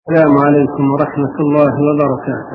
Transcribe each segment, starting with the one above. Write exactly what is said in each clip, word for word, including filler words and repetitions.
السلام عليكم ورحمة الله وبركاته.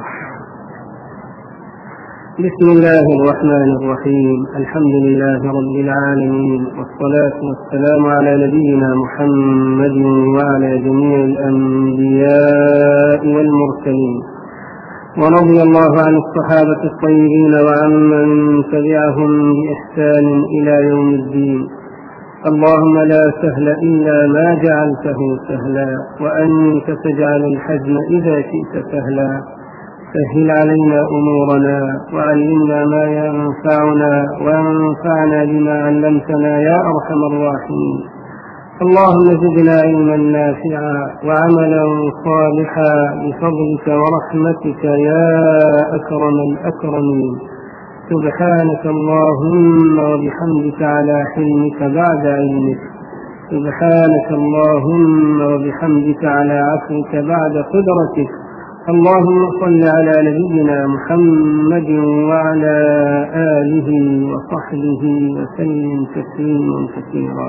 بسم الله الرحمن الرحيم. الحمد لله رب العالمين، والصلاة والسلام على نبينا محمد وعلى جميع الأنبياء والمرسلين، ورضي الله عن الصحابة الطيبين وعمن تبعهم بإحسان إلى يوم الدين. اللهم لا سهل إلا ما جعلته سهلا، وأنت تجعل الحزن إذا شئت سهلا. سهل علينا أمورنا، وعلمنا ما ينفعنا، وانفعنا بما علمتنا يا أرحم الراحمين. اللهم زدنا علما نافعا وعملا صالحا بفضلك ورحمتك يا أكرم الأكرمين. سبحانك اللهم وبحمدك على حلمك بعد علمك، سبحانك اللهم وبحمدك على عفوك بعد قدرتك. اللهم صل على نبينا محمد وعلى آله وصحبه وسلم تسليما كثيرا.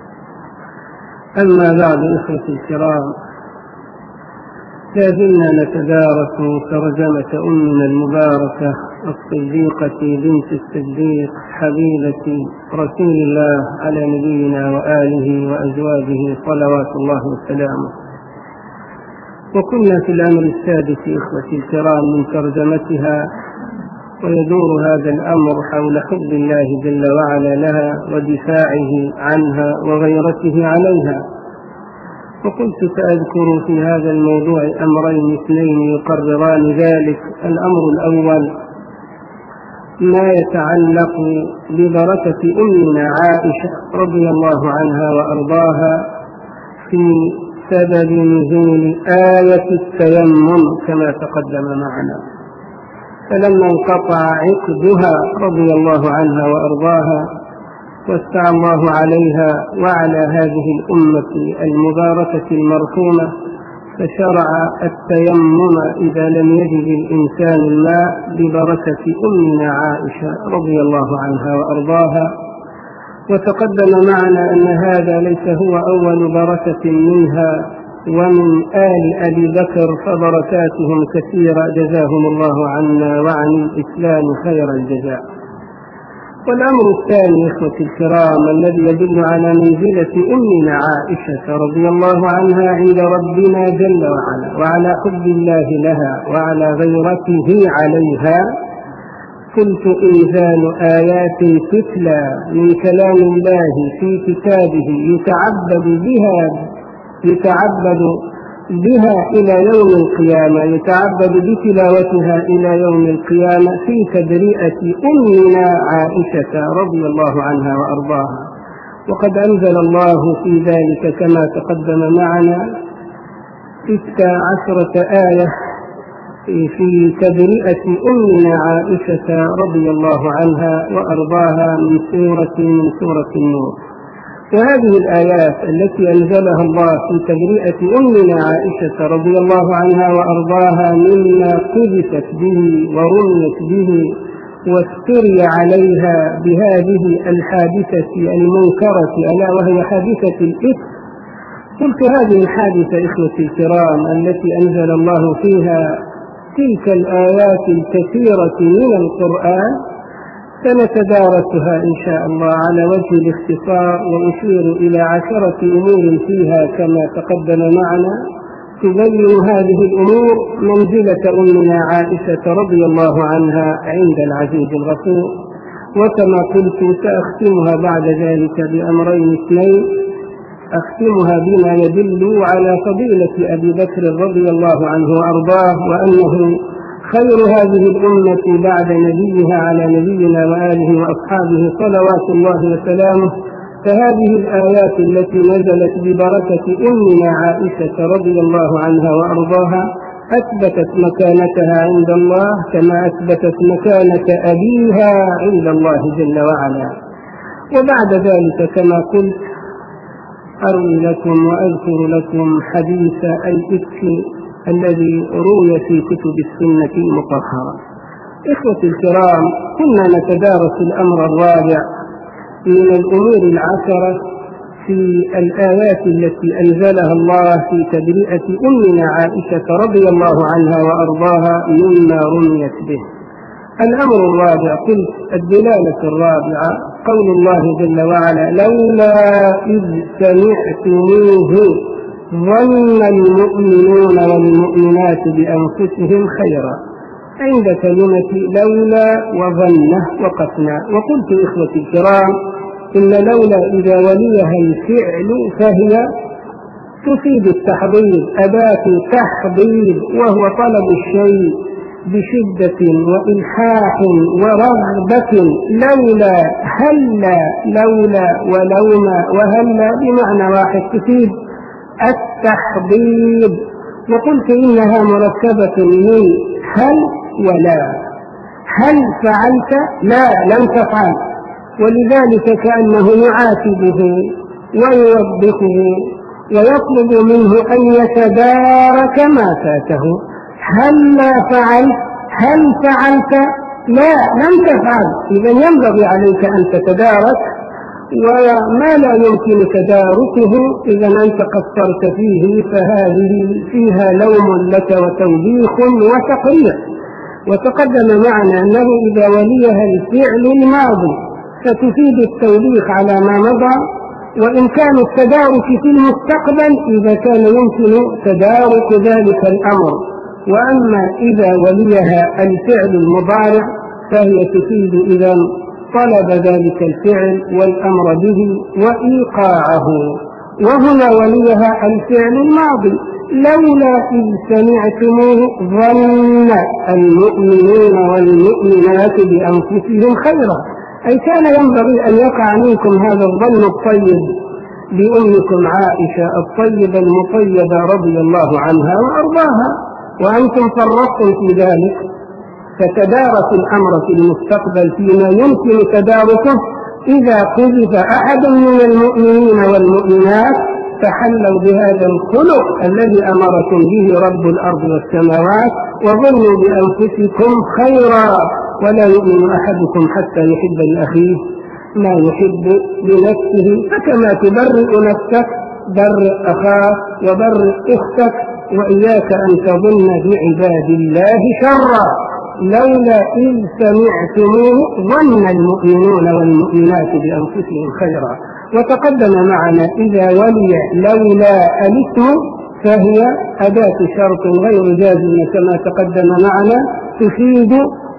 أما بعد، إخوتي الكرام، لازلنا نتدارس ترجمة أمنا المباركة الصديقة بنت الصديق حبيبة رسول الله على نبينا وآله وأزواجه صلوات الله وسلامه. وكنا في الأمر السادس إخوتي الكرام من ترجمتها، ويدور هذا الأمر حول حب الله جل وعلا لها ودفاعه عنها وغيرته عليها. وقلت سأذكر في هذا الموضوع أمرين اثنين يقرران ذلك. الأمر الأول ما يتعلق ببركة أمنا عائشة رضي الله عنها وأرضاها في سبب نزول آية التيمم كما تقدم معنا. فلما انقطع عقدها رضي الله عنها وأرضاها وسع الله عليها وعلى هذه الأمة المباركة المرحومة، فشرع التيمم إذا لم يجد الإنسان الماء ببركة أمنا عائشة رضي الله عنها وأرضاها. وتقدم معنا أن هذا ليس هو أول بركة منها، ومن آل أبي بكر فبركاتهم كثيرة جزاهم الله عنا وعن الإسلام خير الجزاء. والأمر الثاني إخوتي الكرام الذي يدل على منزلة أمنا عائشة رضي الله عنها عند ربنا جل وعلا، وعلى حب الله لها وعلى غيرته عليها، قلت إنزال آيات تتلى من كلام الله في كتابه يتعبد بها يتعبد بها إلى يوم القيامة، يتعبد بتلاوتها إلى يوم القيامة في تبرئة أمنا عائشة رضي الله عنها وأرضاها. وقد أنزل الله في ذلك كما تقدم معنا ستة عشرة آية في تبرئة أمنا عائشة رضي الله عنها وأرضاها من سورة من سورة النور. وهذه الآيات التي أنزلها الله في تبرئة أمنا عائشة رضي الله عنها وأرضاها مما قذفت به ورميت به وافتري عليها بهذه الحادثة المنكرة، ألا وهي حادثة الإفك. قلت هذه الحادثة إخوتي الكرام التي أنزل الله فيها تلك الآيات الكثيرة من القرآن سنتدارسها إن شاء الله على وجه الاختصار، وأشير إلى عشرة أمور فيها كما تقدم معنا تبين هذه الأمور منزلة أمنا عائشة رضي الله عنها عند العزيز الغفور. وكما قلت سأختمها بعد ذلك بأمرين اثنين، أختمها بما يدل على فضيلة أبي بكر رضي الله عنه وأرضاه، وأنه خير هذه الأمة بعد نبيها على نبينا وآله وأصحابه صلوات الله وسلامه. فهذه الآيات التي نزلت ببركة أمنا عائشة رضي الله عنها وأرضاها أثبتت مكانتها عند الله كما أثبتت مكانة أبيها عند الله جل وعلا. وبعد ذلك كما قلت أروي لكم وأذكر لكم حديث الإفك الذي روي في كتب السنة المطهرة. إخوتي الكرام، كنا نتدارس الأمر الرابع من الأمور العشرة في الآيات التي أنزلها الله في تبرئة أمنا عائشة رضي الله عنها وأرضاها مما رميت به. الأمر الرابع قلت الدلالة الرابعة قول الله جل وعلا لولا إذ سمعتموه ظن المؤمنون والمؤمنات بأنفسهم خيرا. عند كلمة لولا وظنه وقفنا. وقلت إخوتي الكرام إن لولا إذا وليها الفعل فهي تفيد التحضير، أداة تحضير، وهو طلب الشيء بشدة وإلحاح ورغبة. لولا هلا لولا ولوما وهلا بمعنى واحد تفيد التحضير. وقلت إنها مركبة من هل ولا. هل فعلت؟ لا لم تفعل، ولذلك كأنه يعاتبه ويوبخه ويطلب منه أن يتدارك ما فاته. هل لا فعلت؟ هل فعلت؟ لا لم تفعل، إذا ينبغي عليك أن تتدارك، وما لا يمكن تداركه إذا أنت قصرت فيه فهذه فيها لوم لك وتوبيخ وتقريع. وتقدم معنا أنه إذا وليها الفعل الماضي فتفيد التوبيخ على ما مضى، وإمكان التدارك في المستقبل إذا كان يمكن تدارك ذلك الأمر. وأما إذا وليها الفعل المضارع فهي تفيد إذا طلب ذلك الفعل والأمر به وإيقاعه. وهنا وليها الفعل الماضي لولا إذ سمعتموه ظن المؤمنون والمؤمنات بأنفسهم خيرا، أي كان ينبغي أن يقع منكم هذا الظن الطيب بأمكم عائشة الطيبة المطيبة رضي الله عنها وأرضاها، وأنتم فرطتم في ذلك. فتدارك الأمر في المستقبل فيما يمكن تداركه إذا قذف أحد من المؤمنين والمؤمنات فحلوا بهذا الخلق الذي أمركم به رب الأرض والسماوات، وظنوا بأنفسكم خيرا. ولا يؤمن أحدكم حتى يحب لأخيه ما يحب لنفسه، فكما تبرئ نفسك برئ أخاك وبرئ أختك، وإياك أن تظن بعباد الله شرا. لولا إذ سمعتموه ظن المؤمنون والمؤمنات بأنفسهم خيرا. وتقدم معنا إذا ولي لولا الاسم فهي أداة شرط غير جازمة كما تقدم معنا، تفيد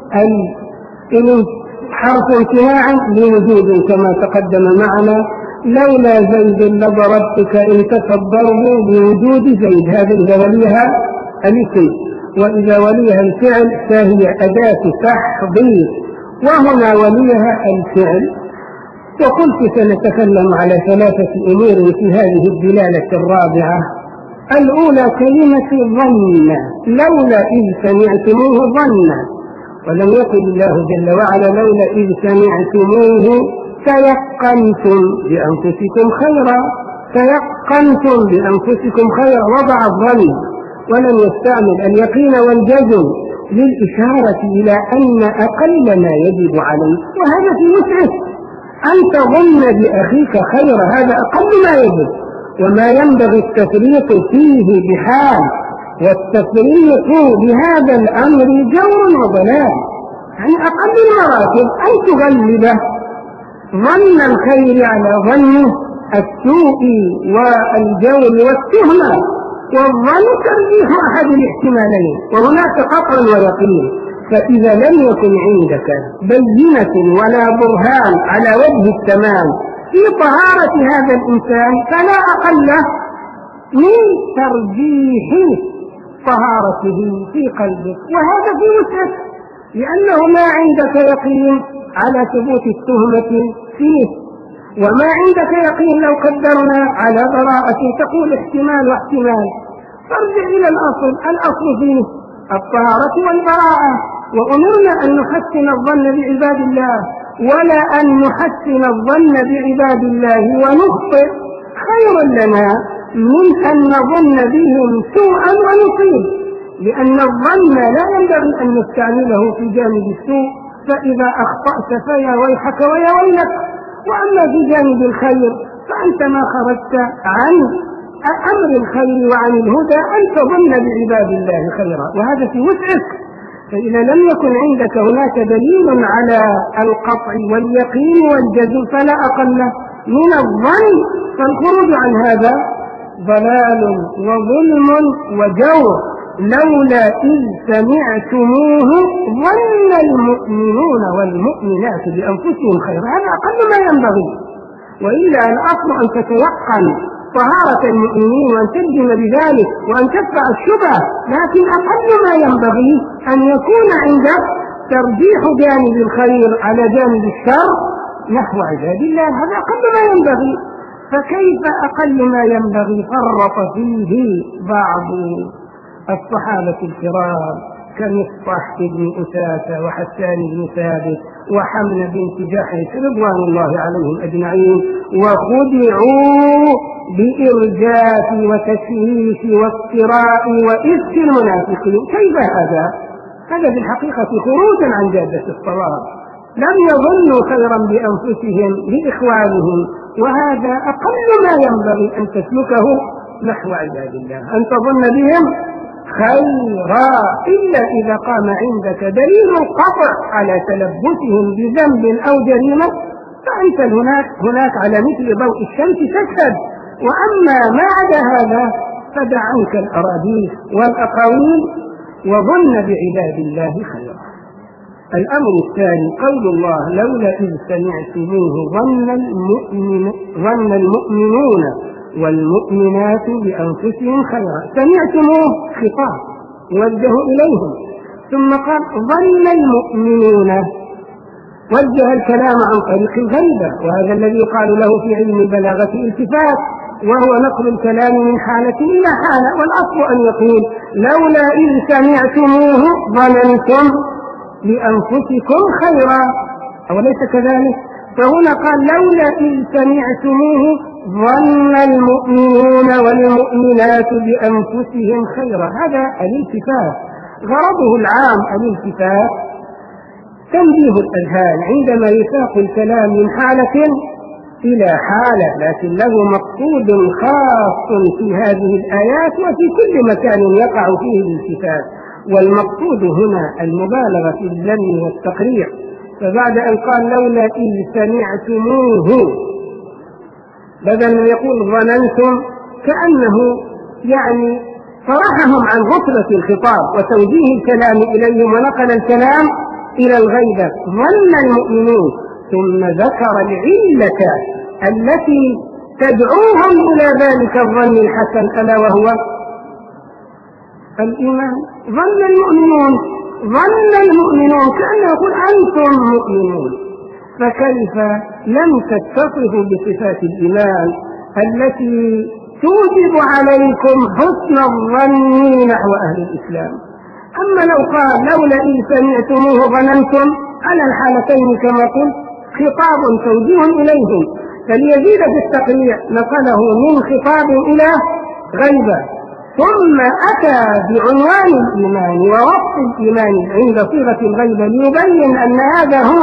حرف امتناع لوجود كما تقدم معنا. لولا زيد لضربتك إن تفضله بوجود زيد، هذا إذا وليها الاسم. وإذا وليها الفعل فهي أداة تحضير، وهنا وليها الفعل. وقلت سنتكلم على ثلاثة أمور في هذه الدلالة الرابعة. الأولى كلمة ظن، لولا إذ سمعتموه ظن، ولم يقل الله جل وعلا لولا إذ سمعتموه تيقنتم بأنفسكم خيرا. تيقنتم بأنفسكم خيرا وضع الظن، ولم يستعمل اليقين والجزم للإشارة إلى أن أقل ما يجب عليك، وهذا في وسعك أن تظن بأخيك خيرا، هذا أقل ما يجب، وما ينبغي التفريط فيه بحال. والتفريط بهذا الأمر جور وضلال، يعني أقل المراتب أن تغلب ظن الخير على ظن السوء والجور والتهمة، والظن ترجيح أحد الاحتمالين، وهناك قطع ويقين. فإذا لم يكن عندك بينة ولا برهان على وجه التمام في طهارة هذا الإنسان فلا أقل من ترجيح طهارته في قلبك، وهذا في وسعك، لأنه ما عندك يقين على ثبوت التهمة فيه، وما عندك يقين لو قدرنا على براءة تقول احتمال واحتمال. فارجع إلى الأصل، الأصل فيه الطهارة والبراءة. وأمرنا أن نحسن الظن بعباد الله، ولا أن نحسن الظن بعباد الله ونخطئ خير لنا من أن نظن بهم سوءا ونصيب، لأن الظن لا ينبغي أن نستعمله في جانب السوء، فإذا أخطأت فيا ويحك ويا ويلك. وأما في جانب الخير فأنت ما خرجت عن أمر الخير وعن الهدى أن تظن بعباد الله خيرا، وهذا في وسعك. فإذا لم يكن عندك هناك دليل على القطع واليقين والجزم فلا أقل من الظن، فالخروج عن هذا ضلال وظلم وجور. لولا إذ سمعتموه ظن المؤمنون والمؤمنات بأنفسهم خيرا، هذا أقل ما ينبغي. وإلا الأصل أن تتيقن طهارة المؤمنين وأن تجزم بذلك وأن تدفع الشبهة، لكن أقل ما ينبغي أن يكون عندك ترجيح جانب الخير على جانب الشر نحو عباد الله، هذا أقل ما ينبغي. فكيف أقل ما ينبغي فرط فيه بعض الصحابة الكرام كمصطح بن أساسة وحسان بن ثابت وحمنة بنت جحش رضوان الله عليهم أجمعين، وخدعوا بإرجاف وتشويش وافتراء وإفك المنافقين. كيف هذا؟ هذا في الحقيقة خروج عن جادة الصواب. لم يظنوا خيرا بأنفسهم لإخوانهم، وهذا أقل ما ينبغي أن تسلكه نحو عباد الله، أن تظن بهم خيرا، إلا إذا قام عندك دليل القطع على تلبسهم بذنب أو جريمة، فأنت هناك هناك على مثل ضوء الشمس تشهد. وأما ما عدا هذا فدع عنك الأراضيس والأقاويل وظن بعباد الله خيرا. الأمر الثاني قول الله لولا إذ سمعتموه ظن المؤمن ظن المؤمنون والمؤمنات بأنفسهم خيرا. سمعتموه خطاب وجه إليهم، ثم قال ظن المؤمنون، وجه الكلام عن طريق الغيبة، وهذا الذي يقال له في علم البلاغة التفات، وهو نقل الكلام من حالة إلى حالة. والأصل أن يقول لولا إذ سمعتموه ظننتم لأنفسكم خيرا، أوليس كذلك؟ فهنا قال لولا إذ سمعتموه ظن المؤمنون والمؤمنات بأنفسهم خيرا. هذا الالتفات غرضه العام الالتفات تنبيه الأذهان عندما يساق الكلام من حالة إلى حالة، لكن له مقصود خاص في هذه الآيات وفي كل مكان يقع فيه الالتفات، والمقصود هنا المبالغة في الذم والتقريع. فبعد أن قال لولا إذ سمعتموه بدل ما يقول ظننتم، كأنه يعني صرحهم عن غفلة الخطاب وتوجيه الكلام إليهم ونقل الكلام إلى الغيبة. ظن المؤمنون، ثم ذكر العلة التي تدعوهم إلى ذلك الظن الحسن، ألا وهو الإيمان. ظن المؤمنون ظن المؤمنون كأنه يقول أنتم مؤمنون، فكيف لم تتصفوا بصفات الإيمان التي توجب عليكم حسن الظن نحو أهل الإسلام؟ أما لو قال لولا إن سمعتموه ظننتم على الحالتين كما قلت خطاب توجيه إليهم، فليزيد في التقريع نقله من خطاب إلى غيبة، ثم أتى بعنوان الإيمان ووصف الإيمان عند صيغة الغيبة ليبين أن هذا هو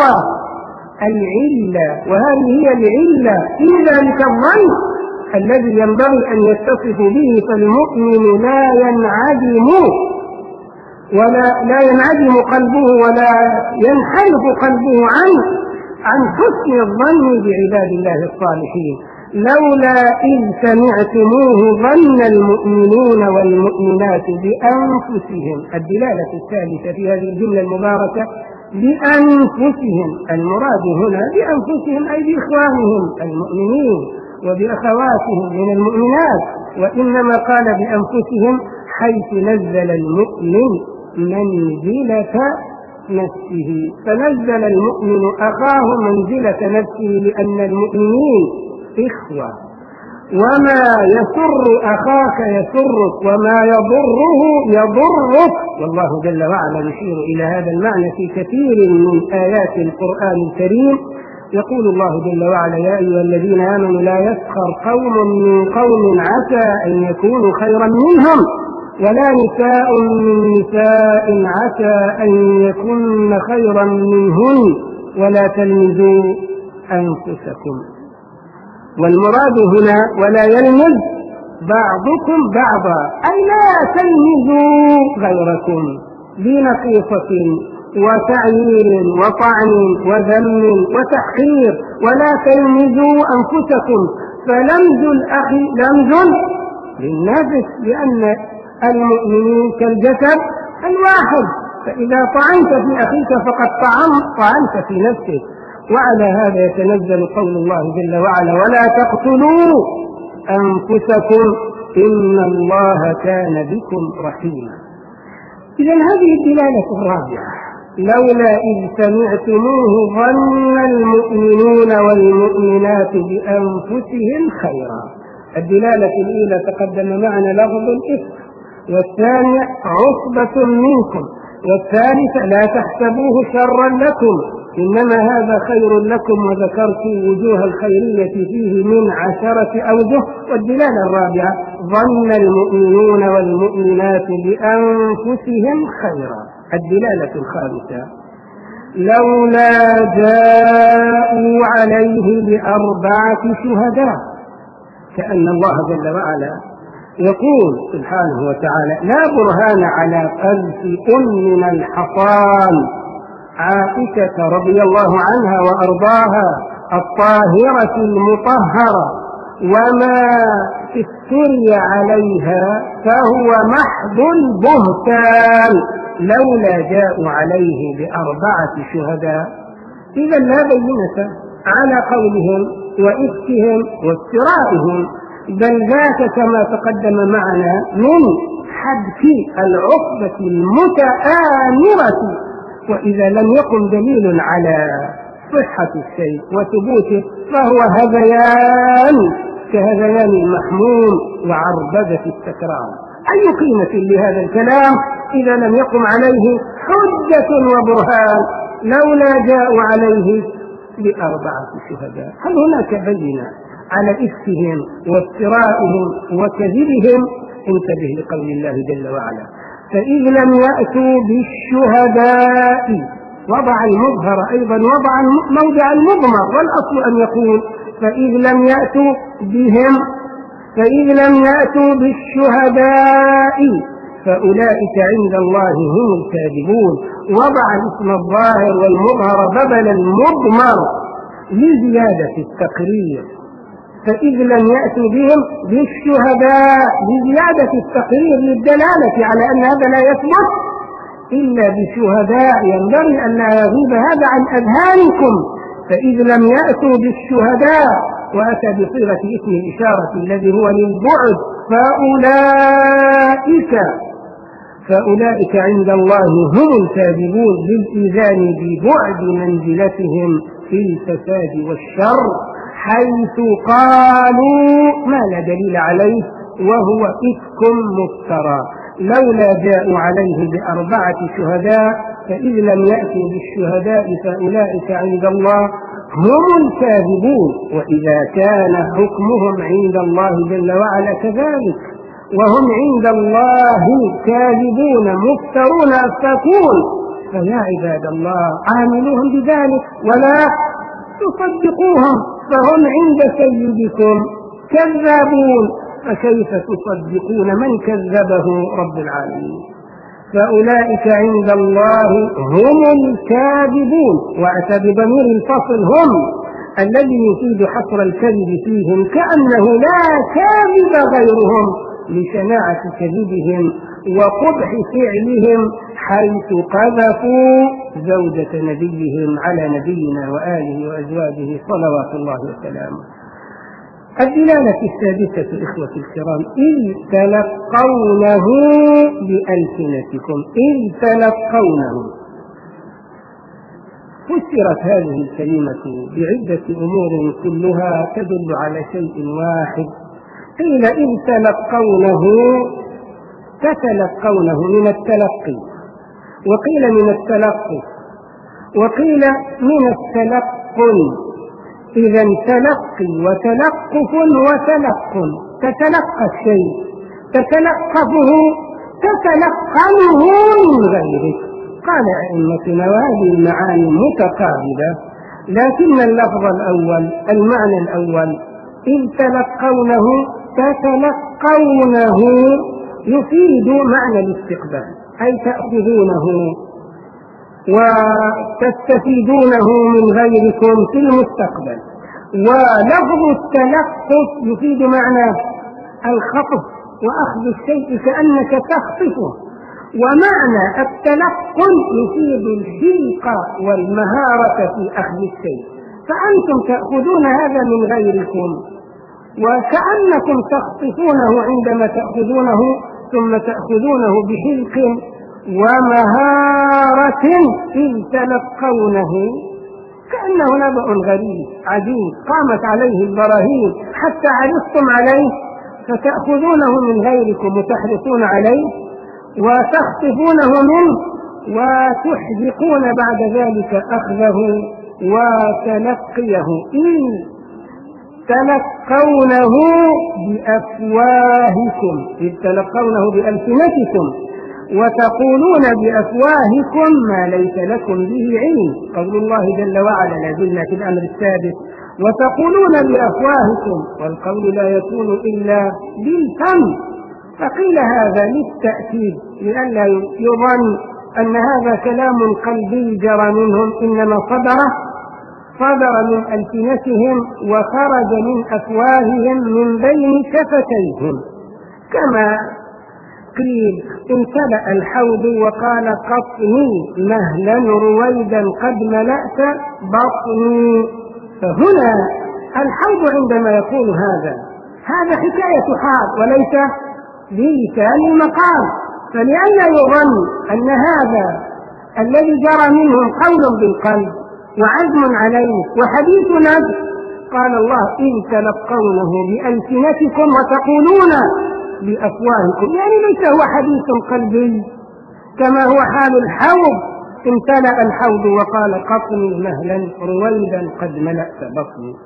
العلة، وهذه هي العلة في ذلك الظن الذي ينبغي أن يتصف به. فالمؤمن لا ينعدم ولا لا ينعدم قلبه ولا ينحرف قلبه عن عن حسن الظن بعباد الله الصالحين. لولا إذ سمعتموه ظن المؤمنون والمؤمنات بأنفسهم، الدلالة الثالثة في هذه الجملة المباركة بأنفسهم، المراد هنا بأنفسهم أي بإخوانهم المؤمنين وبأخواتهم من المؤمنات، وإنما قال بأنفسهم حيث نزل المؤمن منزلة نفسه، فنزل المؤمن أخاه منزلة نفسه لأن المؤمنين إخوة، وما يسر أخاك يسرك وما يضره يضرك، والله جل وعلا يشير إلى هذا المعنى في كثير من آيات القرآن الكريم. يقول الله جل وعلا يا أيها الذين آمنوا لا يسخر قوم من قوم عسى أن يكونوا خيرا منهم ولا نساء من نساء عسى أن يكن خيرا منهن ولا تلمزوا أنفسكم. والمراد هنا ولا يلمز بعضكم بعضا، أي لا تلمزوا غيركم بنقيصة وتعيير وطعن وذم وتحقير، ولا تلمزوا أنفسكم، فلمز الأخ لمز للنفس، لأن المؤمنين كالجسد الواحد، فإذا طعنت في أخيك فقد طعنت في نفسك. وعلى هذا يتنزل قول الله جل وعلا ولا تقتلوا أنفسكم إن الله كان بكم رحيما. إذن هذه الدلالة الرابعة، لولا إذ سمعتموه ظن المؤمنون والمؤمنات بأنفسهم خيرا. الدلالة الأولى تقدم معنا لفظ الإثم، والثانية عصبة منكم، والثالثة لا تحسبوه شرا لكم إنما هذا خير لكم، وذكرت وجوه الخيرية فيه من عشرة أوجه. والدلالة الرابعة ظن المؤمنون والمؤمنات بأنفسهم خيرا. الدلالة الخامسة لولا جاءوا عليه بأربعة شهداء، كأن الله جل وعلا يقول سبحانه وتعالى لا برهان على قذف من الحصان عائشة رضي الله عنها وأرضاها الطاهرة المطهرة وما افتري عليها فهو محض البهتان، لولا جاءوا عليه بأربعة شهداء. إذا لا بينة على قولهم وإفكهم وافترائهم، بل ذاك كما تقدم معنا من حذف العقبة المتآمرة. وإذا لم يكن دليل على صحة الشيء وثبوته فهو هذيان كهذيان المحمول وعربدة التكرار. أي قيمة لهذا الكلام إذا لم يقم عليه حجة وبرهان؟ لولا جاءوا عليه بأربعة شهداء. هل هناك بينة على إفكهم وافترائهم وكذبهم؟ انتبه لقول الله جل وعلا فإذ لم يأتوا بالشهداء، وضع المظهر أيضا وضع موضع المضمر، والأصل أن يقول فإذ لم يأتوا بهم، فإذ لم يأتوا بالشهداء فأولئك عند الله هم الكاذبون. وضع الاسم الظاهر والمظهر بدل المضمر لزيادة التقرير، فإذ لم يأتوا بهم بالشهداء لزيادة التقرير للدلالة على أن هذا لا يثبت إلا بشهداء، ينبغي أن لا يغيب هذا عن أذهانكم. فإذ لم يأتوا بالشهداء وأتى بصيغة اسم الإشارة الذي هو للبعد، فأولئك فأولئك عند الله هم الكاذبون للإيذان ببعد منزلتهم في الفساد والشر، حيث قالوا ما لا دليل عليه وهو إفك مفترى. لولا جاءوا عليه بأربعة شهداء فإذ لم يأتوا بالشهداء فأولئك عند الله هم الكاذبون. وإذا كان حكمهم عند الله جل وعلا كذلك وهم عند الله كاذبون مفترون أفاكون، فيا عباد الله عاملوهم بذلك ولا تصدقوهم، فهم عند سيدكم كذابون، فكيف تصدقون من كذبه رب العالمين؟ فأولئك عند الله هم الكاذبون، وأتى بضمير الفصل هم الذي يفيد حصر الكذب فيهم كأنه لا كاذب غيرهم لشناعة كذبهم وقبح فعلهم حيث قذفوا زوجة نبيهم على نبينا وآله وأزواجه صلوات الله وسلامه. الدلالة السادسة إخوة الكرام إذ تلقونه بألسنتكم، إذ تلقونه. فسرت هذه الكلمة بعدة أمور كلها تدل على شيء واحد. قيل إذ تلقونه تتلقونه من التلقي، وقيل من التلقي، وقيل من التلقن. إذا تلقي وتلقف وتلقن، تتلقى الشيء تتلقفه تتلقنه من غيره. قال أئمتنا وهذه المعاني متقابلة، لكن اللفظ الأول المعنى الأول إن تلقونه تتلقونه يفيد معنى الاستقبال، أي تأخذونه وتستفيدونه من غيركم في المستقبل. ولفظ التلقف يفيد معنى الخطف وأخذ الشيء كأنك تخطفه، ومعنى التلقن يفيد الحلقة والمهارة في أخذ الشيء، فأنتم تأخذون هذا من غيركم وكأنكم تخطفونه عندما تأخذونه، ثم تأخذونه بحلق ومهارة إن تلقونه، كأنه نبأ غريب عجيب قامت عليه البراهين حتى عرفتم عليه، فتأخذونه من غيركم وتحرصون عليه وتخطفونه منه وتحذقون بعد ذلك أخذه وتلقيه. إن تلقونه بأفواهكم، إذ تلقونه بألسنتكم وتقولون بأفواهكم ما ليس لكم به علم. قول الله جل وعلا، لازلنا في الأمر السادس، وتقولون بأفواهكم، والقول لا يكون إلا بالفم. فقيل هذا للتأكيد لئلا يظن أن هذا كلام قلبي جرى منهم، إنما صدر صدر من ألسنتهم وخرج من أفواههم من بين شفتيهم، كما قيل امتلأ الحوض وقال قطني مهلا رويدا قد ملأت بطني. فهنا الحوض عندما يقول هذا هذا حكاية حال وليس بلسان المقال، فلئلا يظن أن هذا الذي جرى منهم قول بالقلب وعزم عليه وحديث نفس، قال الله إن تلقونه بألسنتكم وتقولون بأفواهكم، يعني ليس هو حديث قلبي كما هو حال الحوض، امتلأ الحوض وقال قطني مهلا رويدا قد ملأت بطني.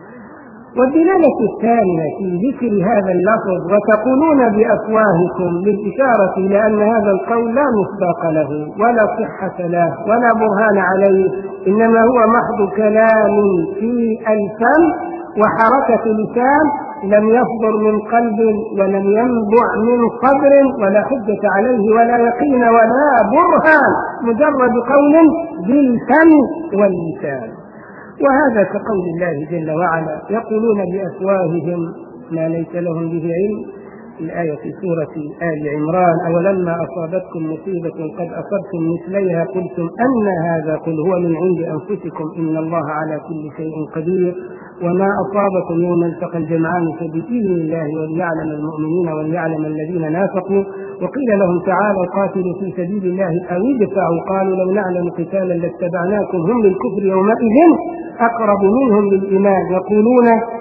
والدلالة الثانية في ذكر هذا اللفظ وتقولون بأفواهكم للإشارة إلى أن هذا القول لا مصداق له ولا صحة له ولا برهان عليه، إنما هو محض كلام في الفم وحركة لسان، لم يصدر من قلب ولم ينبع من صدر، ولا حجة عليه ولا يقين ولا برهان، مجرد قول بالفم واللسان. وهذا كقول الله جل وعلا يقولون بأفواههم ما ليس لهم به علم، الآية في سورة آل عمران، أولما أصابتكم مصيبة قد أصبتم مثليها قلتم أن هذا قل هو من عند أنفسكم إن الله على كل شيء قدير وما أصابكم يوم التقى الجمعان فبإذن الله وليعلم المؤمنين وليعلم الذين نافقوا. وقيل لهم تعالوا قاتلوا في سبيل الله أو ادفعوا قالوا لو نعلم قتالا لاتبعناكم هم للكفر يومئذ أقرب منهم للإيمان يقولون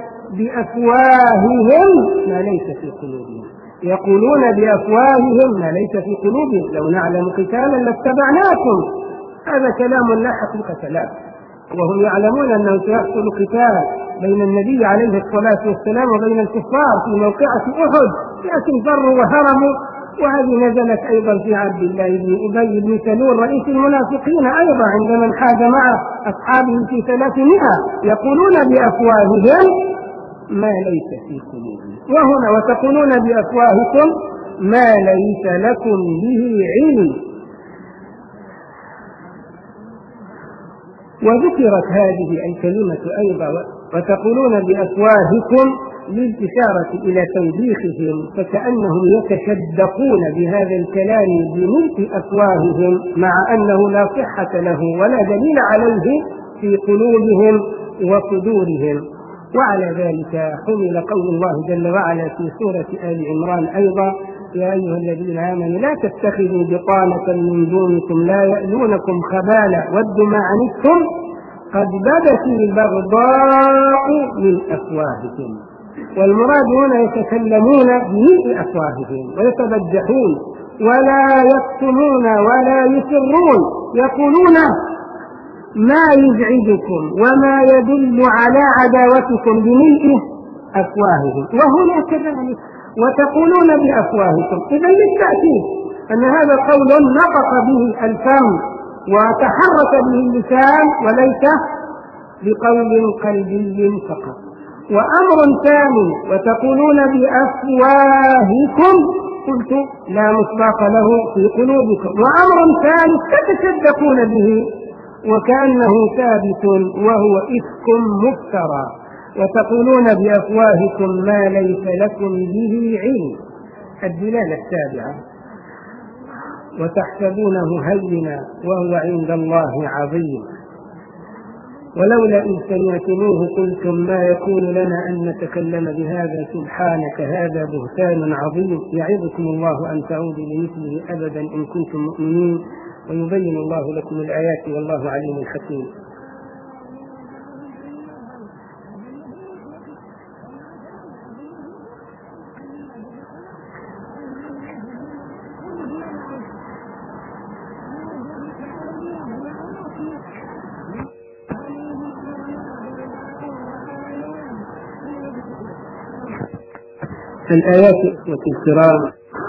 بأفواههم ما ليس في قلوبهم يقولون بأفواههم ما ليس في قلوبهم لو نعلم قتالا لاتبعناكم. هذا كلام لا حقيقة له، وهم يعلمون أنه سيحصل قتال بين النبي عليه الصلاة والسلام وبين الكفار في موقعة أحد، لكن فروا وهربوا. وهذه نزلت أيضا في عبد الله بن أبي بن سلول رئيس المنافقين أيضا عندما انحاز مع أصحابه في ثلاثمائة، يقولون بأفواههم ما ليس في قلوبهم. وهنا وتقولون بأفواهكم ما ليس لكم به علم. وذكرت هذه الكلمة أيضا وتقولون بأفواهكم للإشارة إلى توبيخهم، فكأنهم يتشدقون بهذا الكلام بملء أفواههم مع أنه لا صحة له ولا دليل عليه في قلوبهم وصدورهم. وعلى ذلك حمل قول الله جل وعلا في سورة آل عمران أيضا يا أيها الذين آمنوا لا تتخذوا بطانة من دونكم لا يألونكم خبالا ودوا ما عنتم قد بدت البغضاء من أفواهكم. والمراد هنا يتكلمون بملء أفواههم ويتبجحون ولا يكتمون ولا يسرون، يقولون ما يزعجكم وما يدل على عداوتكم بملء أفواههم. وهنا كذلك وتقولون بأفواهكم، إذا للتأكيد أن هذا قول نطق به الفم وتحرك به اللسان وليس بقول قلبي فقط. وأمر ثاني وتقولون بأفواهكم قلت لا مصداق له في قلوبكم، وأمر ثالث تتصدقون به وكأنه ثابت وهو إفك مفترى، وتقولون بأفواهكم ما ليس لكم به علم. الدلالة السابعة وتحسبونه هينا وهو عند الله عظيم، ولولا إذ سمعتموه قلتم ما يكون لنا أن نتكلم بهذا سبحانك هذا بهتان عظيم، يعظكم الله أن تعودوا لمثله أبدا إن كنتم مؤمنين، ويبين الله لكم الآيات والله عليم حكيم. الآيات الكرام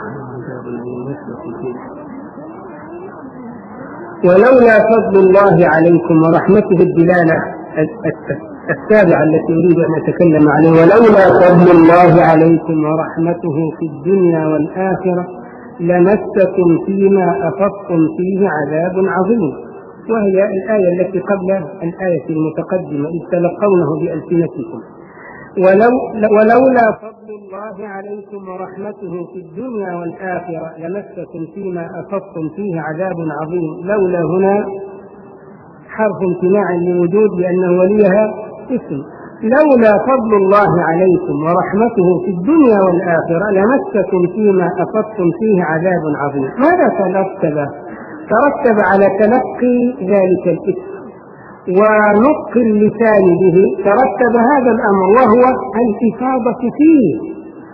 ولولا فضل الله عليكم ورحمته، الدلالة السابعة التي أريد أن أتكلم عليها، ولولا فضل الله عليكم ورحمته في الدنيا والآخرة لمسكم فيما أفضتم فيه عذاب عظيم، وهي الآية التي قبل الآية المتقدمة إذ تلقونه بألسنتكم. ولو ولولا فضل الله عليكم ورحمته في الدنيا والآخرة لمسكم فيما أفضتم فيه عذاب عظيم. لولا هنا حرف امتناع لوجود لأنه وليها اسم. لولا فضل الله عليكم ورحمته في الدنيا والآخرة لمسكم فيما أفضتم فيه عذاب عظيم. ماذا ترتب؟ ترتب على تلقي ذلك الاسم ونطق اللسان به، ترتب هذا الأمر وهو الإفاضة فيه.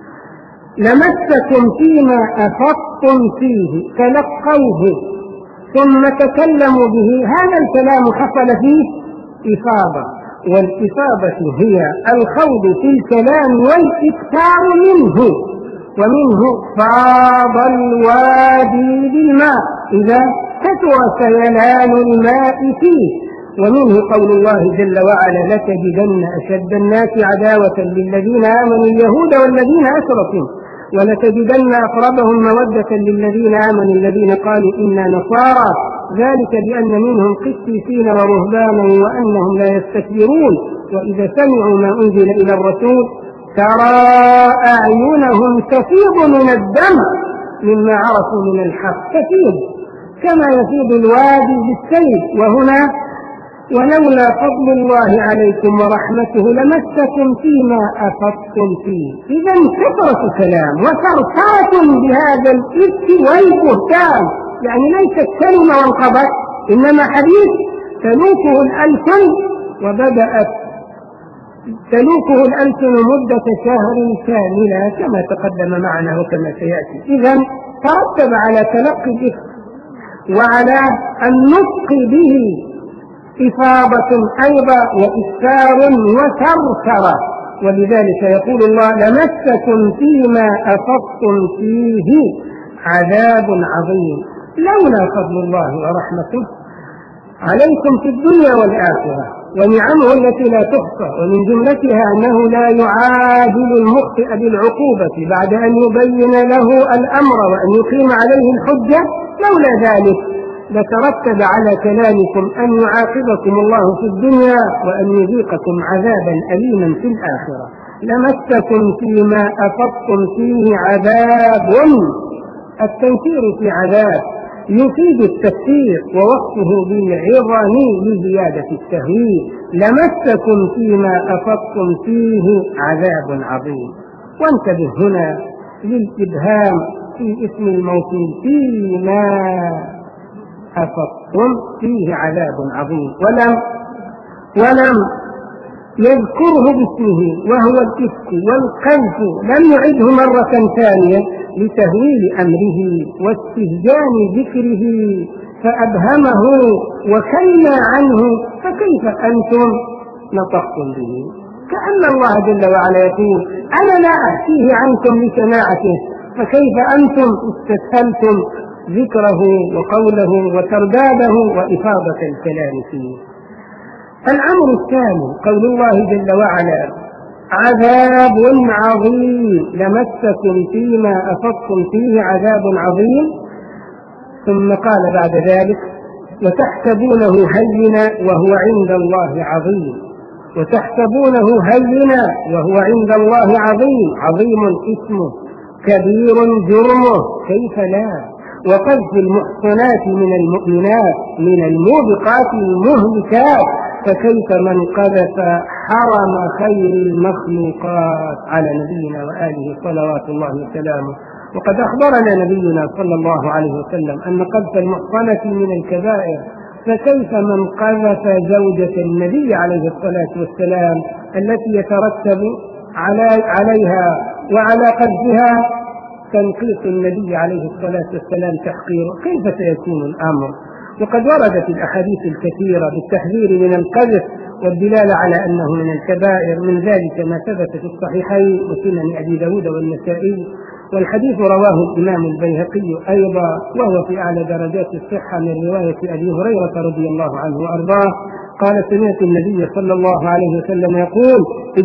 لمسكم فيما أفضتم فيه تلقوه ثم تكلموا به، هذا الكلام حصل فيه إفاضة، والإفاضة هي الخوض في الكلام والإكثار منه، ومنه فاض الوادي بالماء إذا كثر سيلان الماء فيه. ومنه قول الله جل وعلا لتجدن أشد الناس عداوة للذين آمنوا اليهود والذين أشركوا ولتجدن أقربهم مودة للذين آمنوا الذين قالوا إنا نصارى ذلك بأن منهم قسيسين ورهبانا وأنهم لا يستكبرون وإذا سمعوا ما أنزل إلى الرسول ترى أعينهم تفيض من الدمع مما عرفوا من الحق، تفيض كما يفيض الوادي بالسيل. وهنا ولولا فضل الله عليكم ورحمته لمسكم فيما أفضتم فيه. إذا كثرة كلام وثرثرة بهذا الإفك والبهتان، يعني ليست كلمة وانقضت إنما حديث تلوكه الألسن، وبدأت تلوكه الألسن مدة شهر كاملة كما تقدم معنا وكما سيأتي. إذا ترتب على تلقي الإفك وعلى النطق به إفاضة أيضا وإكثار وثرثرة، ولذلك يقول الله لمسكم فيما أفضتم فيه عذاب عظيم. لولا فضل الله ورحمته عليكم في الدنيا والآخرة ونعمه التي لا تحصى، ومن جملتها أنه لا يعاجل المخطئ بالعقوبة بعد أن يبين له الأمر وأن يقيم عليه الحجة، لولا ذلك لترتب على كلامكم أن يعاقبكم الله في الدنيا وأن يذيقكم عذابا أليما في الآخرة. لمسكم فيما أفضتم فيه عذاب، التنكير في عذاب يفيد التفسير ووصفه بالعظم لزيادة التهويل. لمسكم فيما أفضتم فيه عذاب عظيم. وانتبه هنا للإبهام في اسم الموصول فيما أفضتم فيه عذاب عظيم، ولم ولم يذكره باسمه وهو الإفك والقذف، لم يعده مرة ثانية لتهويل أمره واستهجان ذكره فأبهمه وكلنا عنه، فكيف أنتم نطقتم به؟ كأن الله جل وعلا يقول أنا لا أحكيه عنكم لسماعته، فكيف أنتم استسهلتم ذكره وقوله وترداده وإفاضة الكلام فيه. الأمر الثاني قول الله جل وعلا عذاب عظيم، لمسكم فيما أفضتم فيه عذاب عظيم. ثم قال بعد ذلك: وتحسبونه هينا وهو عند الله عظيم. وتحسبونه هينا وهو عند الله عظيم، عظيم اسمه، كبير جرمه، كيف لا؟ وقذف المحصنات من المؤمنات من الموبقات المهلكات، فكيف من قذف حرم خير المخلوقات على نبينا وآله صلوات الله وسلامه. وقد أخبرنا نبينا صلى الله عليه وسلم أن قذف المحصنة من الكبائر، فكيف من قذف زوجة النبي عليه الصلاة والسلام التي يترتب عليها وعلى قذفها تنقيص النبي عليه الصلاة والسلام تحقيره، كيف سيكون الأمر؟ وقد وردت الأحاديث الكثيرة بالتحذير من القذف والدلالة على أنه من الكبائر، من ذلك ما ثبت في الصحيحين وسنن أبي داود والنسائي، والحديث رواه الإمام البيهقي أيضا، وهو في أعلى درجات الصحة من رواية أبي هريرة رضي الله عنه وأرضاه قال: سمعت النبي صلى الله عليه وسلم يقول: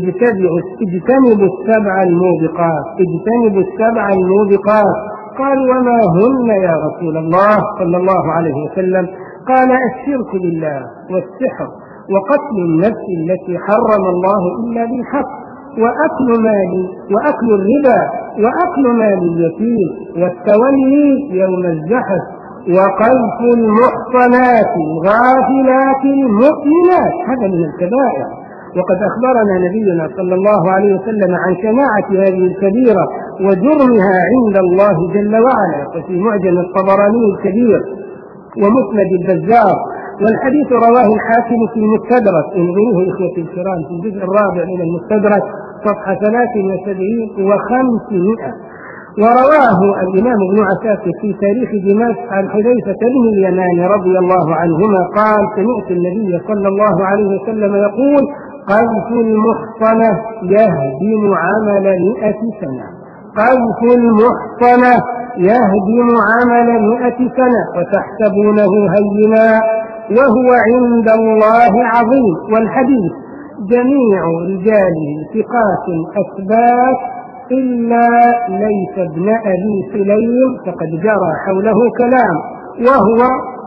اجتنبوا السبع الموبقات، اجتنبوا السبع الموبقات. قال: وما هن يا رسول الله صلى الله عليه وسلم؟ قال: الشرك بالله، والسحر، وقتل النفس التي حرم الله إلا بالحق، وأكل مال وأكل الربا، وأكل مال اليتيم، والتولي يوم الزحف، وقذف المحصنات الغافلات المؤمنات، هذا من الكبائر. وقد أخبرنا نبينا صلى الله عليه وسلم عن شناعة هذه الكبيرة وجرمها عند الله جل وعلا، ففي معجم الطبراني الكبير ومسند البزار، والحديث رواه الحاكم في المستدرك، انظروه إخوتي الكرام في الجزء الرابع من المستدرك صفحة ثلاث وسبعين وخمسمائة. ورواه الإمام ابن عساكر في تاريخ دمشق عن حذيفة بن اليمان رضي الله عنهما قال: سمعت النبي صلى الله عليه وسلم يقول: قذف المحصنة يهدم عمل مئة سنة، قذف المحصنة يهدم عمل مئة سنة، وتحسبونه هينا وهو عند الله عظيم. والحديث جميع رجاله ثقات أثبات إلا ليس ابن أبي سليم، فقد جرى حوله كلام، وهو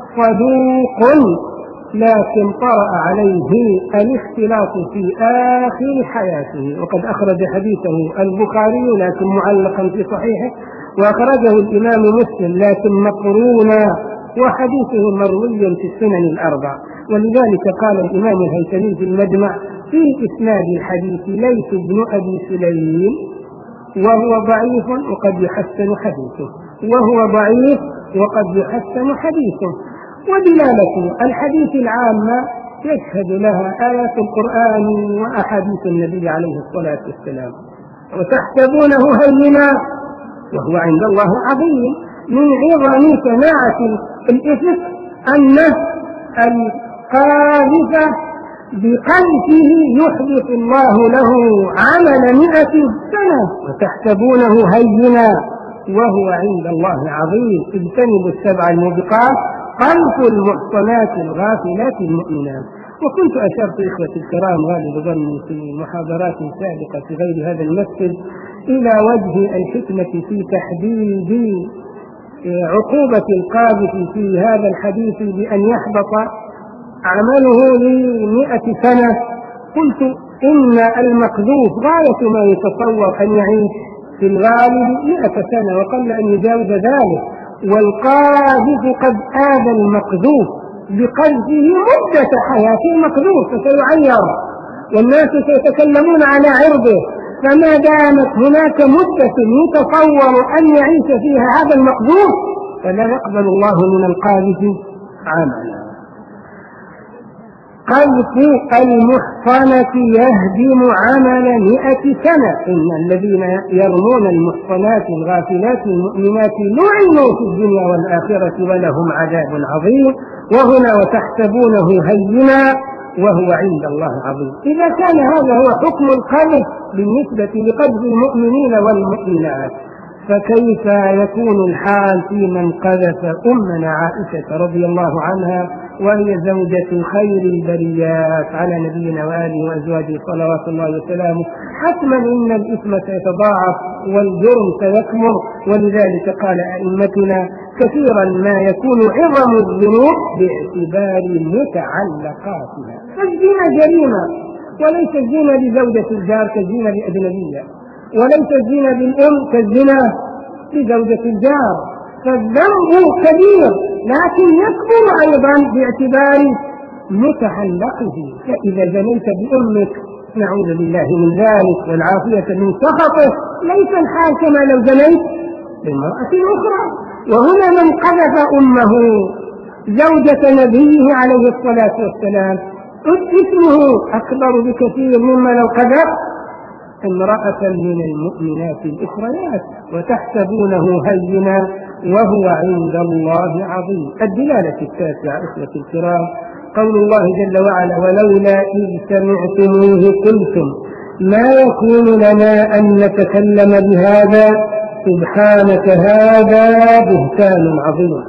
صدوق لكن طرأ عليه الاختلاط في آخر حياته. وقد أخرج حديثه البخاري لكن معلقا في صحيحه، وأخرجه الإمام مسلم لكن مقرونا، وحديثه مروي في السنن الأربع. ولذلك قال الإمام الهيثمي في المجمع: في إسناد الحديث ليس ابن أبي سليم، وهو ضعيف وقد يحسن حديثه، وهو ضعيف وقد يحسن حديثه. ودلالة الحديث العامة يشهد لها آيات القرآن وأحاديث النبي عليه الصلاة والسلام. وتحسبونه هينا وهو عند الله عظيم. من عظم صناعة الإفك أن القاذف بقذفه يحدث الله له عمل مئة سنة. وتحسبونه هينا وهو عند الله عظيم. اجتنبوا السبع الموبقات، قذف المحصنات الغافلات المؤمنات. وكنت أشرت إخوتي الكرام غالب ظني في محاضرات سابقة في غير هذا المسجد إلى وجه الحكمة في تحديد عقوبة القاذف في هذا الحديث بأن يحبط عمله لمئة سنة. قلت إن المقذوف غاية ما يتصور أن يعيش في الغالب مئة سنة وقل أن يجاوز ذلك، والقاذف قد آذى المقذوف بقذفه مدة حياة المقذوف فسيعير، والناس سيتكلمون على عرضه، فما دامت هناك مدة يتصور أن يعيش فيها هذا المقذوف فلا يقبل الله من القاذف عملا. قذف المحصنة يهدم عمل مئة سنة. إن الذين يرمون المحصنات الغافلات المؤمنات لعنوا في الدنيا والآخرة ولهم عذاب عظيم. وهنا وتحسبونه هينا وهو عند الله عظيم. إذا كان هذا هو حكم القذف بالنسبة لقذف المؤمنين والمؤمنات، فكيف يكون الحال في من قذف أمنا عائشة رضي الله عنها وهي زوجة خير البريات على نبينا وآله وأزواجه صلوات الله وسلامه، حتما إن الإثم سيتضاعف والجرم سيكمر. ولذلك قال أئمتنا كثيرا ما يكون عظم الذنوب باعتبار متعلقاتها. الزنا جريمة، وليس الزنا بزوجة الجار كالزنا بأجنبية، وليس الزنا بالأم كالزنا بزوجة الجار، فالذنب كبير لكن يكبر أيضا باعتبار متعلقه. فإذا زنيت بأمك نعوذ بالله من ذلك والعافية من سخطه، ليس الحال كما لو زنيت بامرأة أخرى. وهنا من قذف أمه زوجة نبيه عليه الصلاة والسلام اسمه أكبر بكثير مما لو قذف امرأة من المؤمنات الأخريات، وتحسبونه هينا وهو عند الله عظيم. الدلالة التاسعة إخوة الكرام قول الله جل وعلا: ولولا إذ سمعتموه قلتم ما يكون لنا أن نتكلم بهذا سبحانك هذا بهتان عظيم.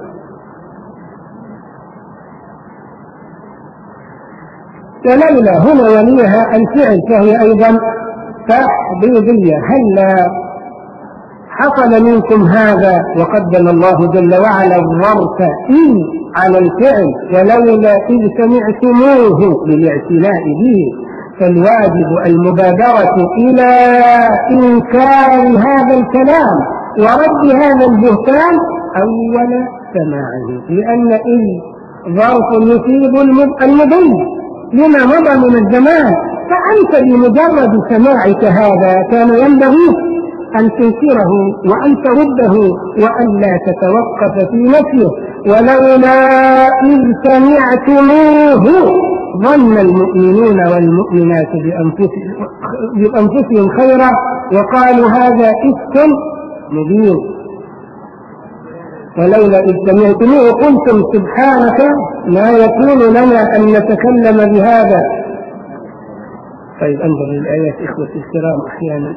ولولا هنا وليها الفعل فهي أيضا تحضيضية. هلا حصل منكم هذا، وقدم الله جل وعلا الظرف إن على الفعل، ولولا إذ سمعتموه للاعتناء به، فالواجب المبادرة إلى إنكار هذا الكلام ورد هذا البهتان أول سماعه، لأن إذ ظرف يفيد المضي لما مضى من الزمان، فأنت بمجرد سماعك هذا كان ينبغي أن تنكره وأن ترده وأن لا تتوقف في نفيه. ولولا إذ سمعتموه ظن المؤمنون والمؤمنات بأنفسهم خيرا وقالوا هذا إفك مبين. ولولا إذ سمعتموه قلتم سبحانك ما يكون لنا أن نتكلم بهذا. طيب انظر للآيات إخوة الكرام أحيانا.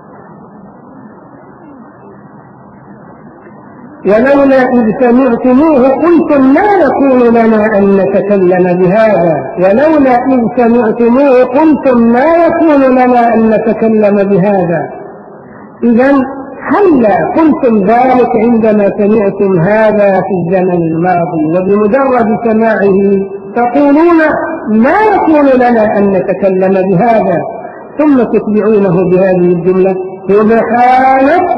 ولولا إذ سمعتموه قلتم ما يكون لنا أن نتكلم بهذا. ولولا إذ سمعتموه قلتم ما يكون لنا أن نتكلم بهذا. إذن هلا قلتم ذلك عندما سمعتم هذا في الزمن الماضي، وبمجرد سماعه تقولون ما يكون لنا أن نتكلم بهذا، ثم تتبعونه بهذه الجملة: سبحانك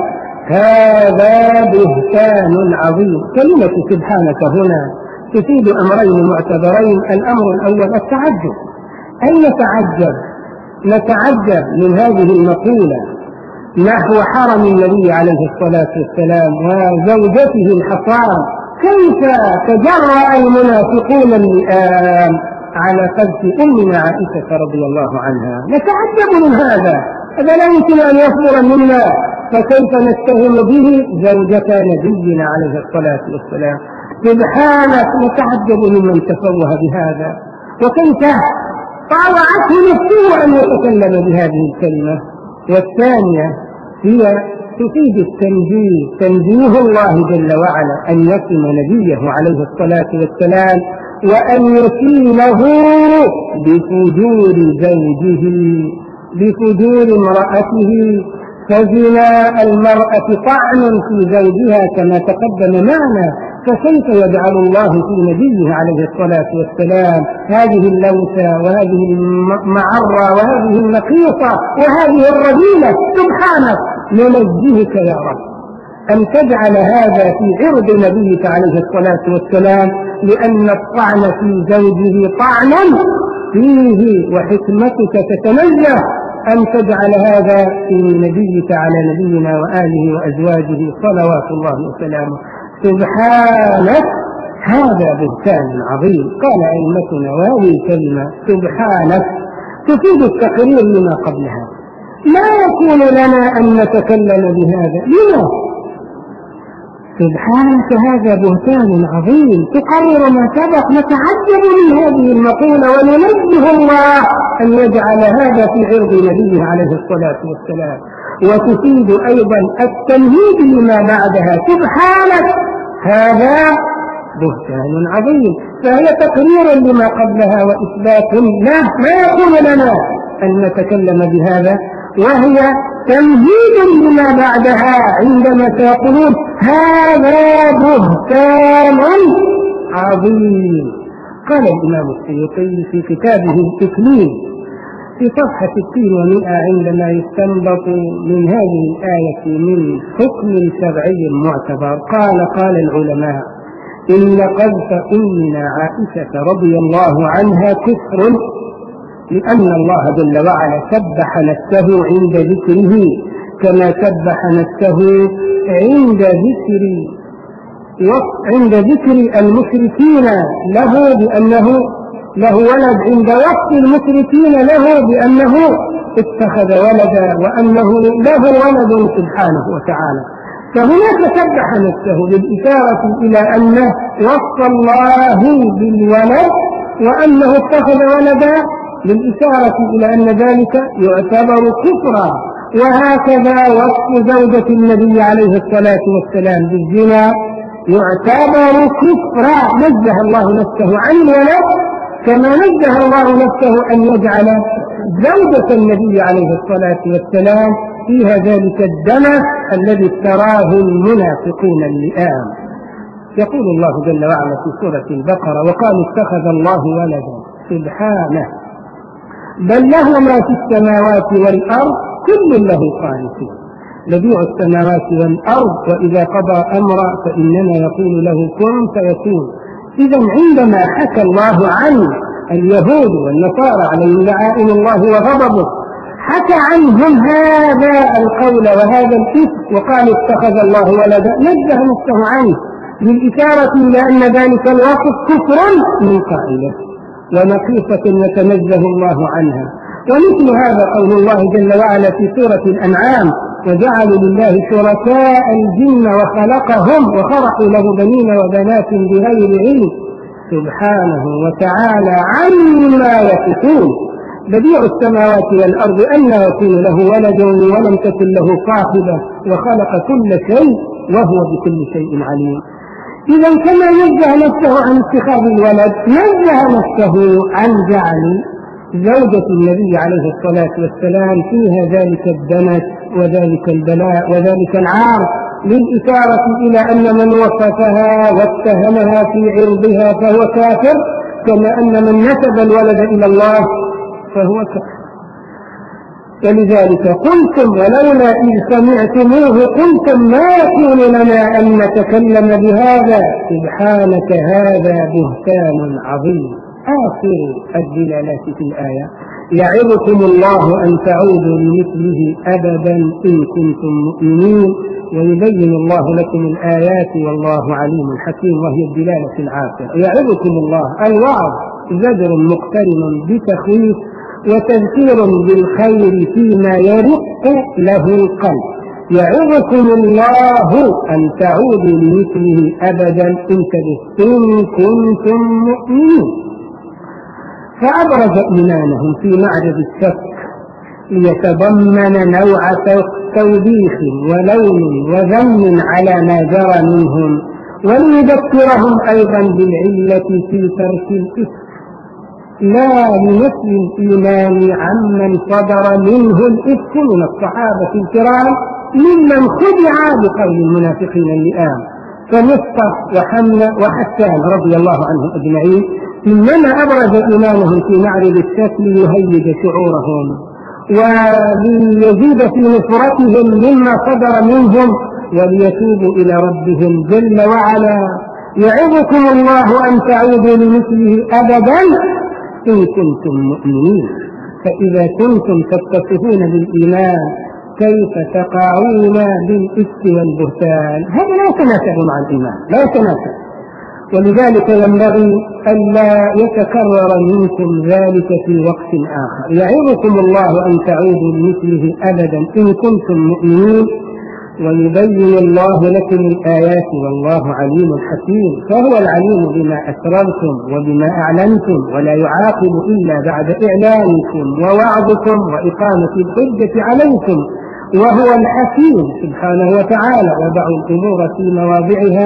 هذا بهتان عظيم. كلمة سبحانك هنا تفيد أمرين معتبرين. الأمر الأول التعجب، أن نتعجب نتعجب من هذه المقولة نحو حرم النبي عليه الصلاة والسلام وزوجته الحصان، كيف تجرأ المنافقون اللئام على قذف أمنا عائشة رضي الله عنها. نتعجب من هذا، هذا لا يمكن أن يصدر منا، فكيف نتهم به زوجة نبينا عليه الصلاة والسلام؟ سبحانك نتعجب ممن تفوه بهذا، وكيف طاوعته نفسه أن يتكلم بهذه الكلمة. والثانية هي تفيد التنزيه، تنزيه الله جل وعلا أن يكون نبيه عليه الصلاة والسلام وأن يرسله بفجور زوجه بفجور امرأته. فزنا المرأة طعن في زوجها كما تقدم معنا، فكيف يجعل الله في نبيه عليه الصلاة والسلام هذه اللوثة وهذه المعرة وهذه النقيصة وهذه الرذيلة؟ سبحانك ننزهك يا رب أن تجعل هذا في عرض نبيك عليه الصلاة والسلام، لأن الطعن في زوجه طعنا فيه وحكمتك تتنزه أن تجعل هذا في نبيك على نبينا وآله وأزواجه صلوات الله وسلامه. سبحانك هذا بهتان عظيم. قال أئمتنا وهذه الكلمة سبحانك تفيد التقرير لما قبلها. لا يكون لنا أن نتكلم بهذا. لما؟ سبحانك هذا بهتان عظيم تقرر ما سبق. نتعجب من هذه المقولة وننزه الله أن يجعل هذا في عرض نبيه عليه الصلاة والسلام. وتفيد أيضا التمهيد لما بعدها. سبحانك هذا بهتان عظيم. فهي تقرير لما قبلها وإثبات له ما يكون لنا أن نتكلم بهذا، وهي تمهيد لما بعدها عندما تقولون هذا بهتان عظيم. قال الإمام السيوطي في كتابه الإكليل في صفحة ستين ومئة عندما يستنبط من هذه الآية من حكم شرعي معتبر، قال قال العلماء إن قذف أمنا عائشة رضي الله عنها كفر، لأن الله جل وعلا سبح نفسه عند ذكره كما سبح نفسه عند ذكر عند ذكر المشركين له بأنه له ولد، عند وصف المشركين له بأنه اتخذ ولدا وأنه له ولد سبحانه وتعالى. فهناك سبح نفسه بالإشارة إلى أن وصف الله بالولد وأنه اتخذ ولدا بالإشارة إلى أن ذلك يعتبر كفرا. وهكذا وصف زوجة النبي عليه الصلاة والسلام بالزنا يعتبر كفرا. نزه الله نفسه عن الولد كما نزه الله نفسه أن يجعل زوجة النبي عليه الصلاة والسلام فيها ذلك الدم الذي افتراه المنافقون اللئام. يقول الله جل وعلا في سورة البقرة وقالوا اتخذ الله ولدا سبحانه بل له ما في السماوات والأرض كل له قانتون. بديع السماوات والأرض وإذا قضى أمرا فإنما يقول له كن فيكون. إذا عندما حكى الله عن اليهود والنصارى عليهم لعائن الله وغضبه حكى عنهم هذا القول وهذا الإثم وقال اتخذ الله ولدا، نزه نفسه عنه بالإشارة إلى أن ذلك الوصف كفر من قائله ونقيصة يتنزه الله عنها. ومثل هذا قول الله جل وعلا في سورة الأنعام وجعلوا لله شركاء الجن وخلقهم وخرقوا له بنين وبنات بغير علم سبحانه وتعالى عما يصفون. بديع السماوات والأرض أن يكون له ولد ولم تكن له صاحبة وخلق كل شيء وهو بكل شيء عليم. إذا كما نزه نفسه عن اتخاذ الولد نزه نفسه عن جعل زوجة النبي عليه الصلاة والسلام فيها ذلك الدنس وذلك البلاء وذلك العار، للإشارة إلى أن من وصفها واتهمها في عرضها فهو كافر، كما أن من نسب الولد إلى الله فهو كافر. ولذلك قلتم ولولا إذ سمعتموه قلتم ما يكون لنا أن نتكلم بهذا سبحانك هذا بهتان عظيم. آخر الدلالات في الآية يعظكم الله أن تعودوا لمثله أبدا إن كنتم مؤمنين ويبين الله لكم الآيات والله عليم حكيم، وهي الدلالة العاقلة. يعظكم الله الوعظ زجر مقترن بتخويف وتذكير بالخير فيما يرق له القلب. يعظكم الله أن تعودوا لمثله أبدا إن كنتم مؤمنين. فأبرز إيمانهم في معرض الشك ليتضمن نوع توبيخ ولوم وذم على ما جرى منهم، وليذكرهم أيضا بالعلة في ترك الإثم لا لنفي الإيمان عمن صدر منه الإثم من الصحابة الكرام ممن خدع بقول المنافقين اللئام فمصطح وحمنا وحسان رضي الله عنهم أجمعين، إنما أبرز إيمانهم في معرض الشك ليهيج شعورهم وليزيد في نفرتهم مما صدر منهم وليتوبوا إلى ربهم جل وعلا. يعظكم الله أن تعودوا لمثله أبدا إن كنتم مؤمنين. فإذا كنتم تتصفون بالإيمان كيف تقعون بالإفك والبهتان؟ هذا لا يتناسب مع الإيمان، لا يتناسب. ولذلك ينبغي ألا يتكرر منكم ذلك في وقت آخر. يعظكم الله أن تعودوا لمثله أبدا إن كنتم مؤمنين ويبين الله لكم الآيات والله عليم حكيم. فهو العليم بما أسررتم وبما أعلنتم ولا يعاقب إلا بعد إعلانكم ووعظكم وإقامة الحجة عليكم، وهو الحكيم سبحانه وتعالى. وضع الأمور في مواضعها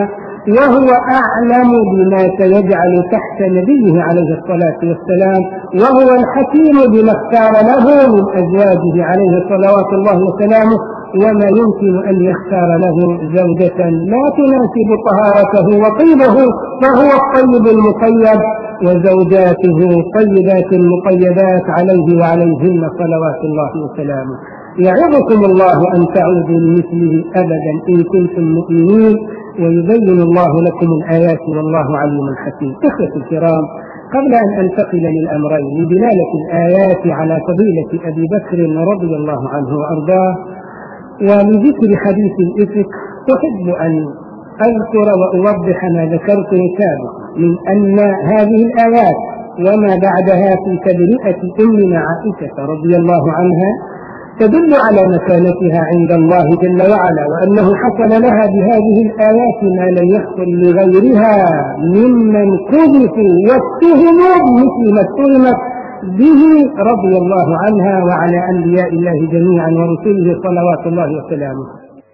وهو أعلم بما سيجعل تحت نبيه عليه الصلاة والسلام، وهو الحكيم بما اختار له من أزواجه عليه صلوات الله وسلامه، وما يمكن أن يختار له زوجة لا تناسب طهارته وطيبه فهو الطيب المطيب، وزوجاته طيبات مطيبات عليه وعليهن صلوات الله وسلامه. يعظكم الله أن تعودوا لمثله أبدا إن كنتم مؤمنين، ويبين الله لكم الآيات والله عليم حكيم. إخوة الكرام، قبل أن أنتقل للأمرين لدلالة الآيات على فضيلة أبي بكر رضي الله عنه وأرضاه ولذكر حديث الإفك، أحب أن أذكر وأوضح ما ذكرته سابقا من أن هذه الآيات وما بعدها في تبرئة أمنا عائشة رضي الله عنها تدل على مكانتها عند الله جل وعلا، وأنه حصل لها بهذه الآيات ما لم يحصل لغيرها ممن كذفوا واتهموا بمثل ما اتهمت به رضي الله عنها وعلى أنبياء الله جميعا ورسله صلوات الله وسلامه.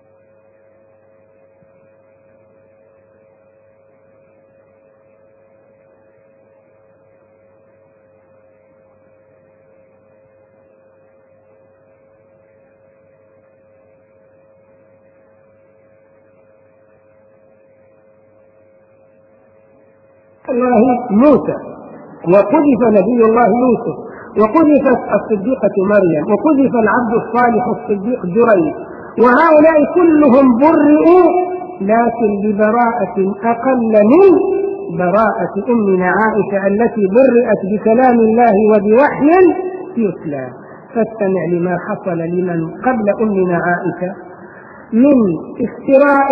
الله موسى، وقذف نبي الله يوسف، وقذفت الصديقة مريم، وقذف العبد الصالح الصديق جريج، وهؤلاء كلهم برئوا لكن ببراءة أقل من براءة أمنا عائشة التي برئت بكلام الله وبوحي يتلى. فاستمع لما حصل لمن قبل أمنا عائشة من افتراء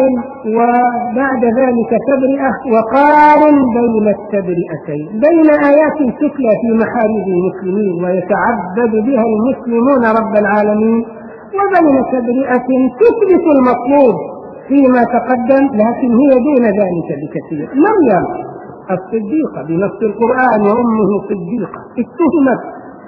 وبعد ذلك تبرئة، وقارن بين التبرئتين، بين آيات تتلى في محارم المسلمين ويتعبد بها المسلمون رب العالمين، وبين تبرئة تثبت المطلوب فيما تقدم لكن هي دون ذلك بكثير. مريم الصديقة بنص القرآن وأمه صديقة اتهمت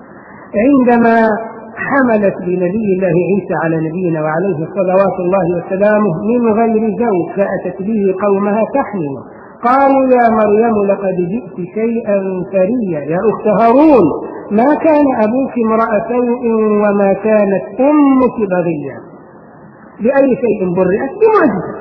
عندما حملت بنبي الله عيسى على نبينا وعليه صلوات الله وسلامه من غير زوج، فأتت به قومها تحمله، قالوا يا مريم لقد جئت شيئا فريا يا أخت هارون، ما كان أبوك امرأ سوء وما كانت أمك بغيا. بأي شيء برئت؟ بمعجزة.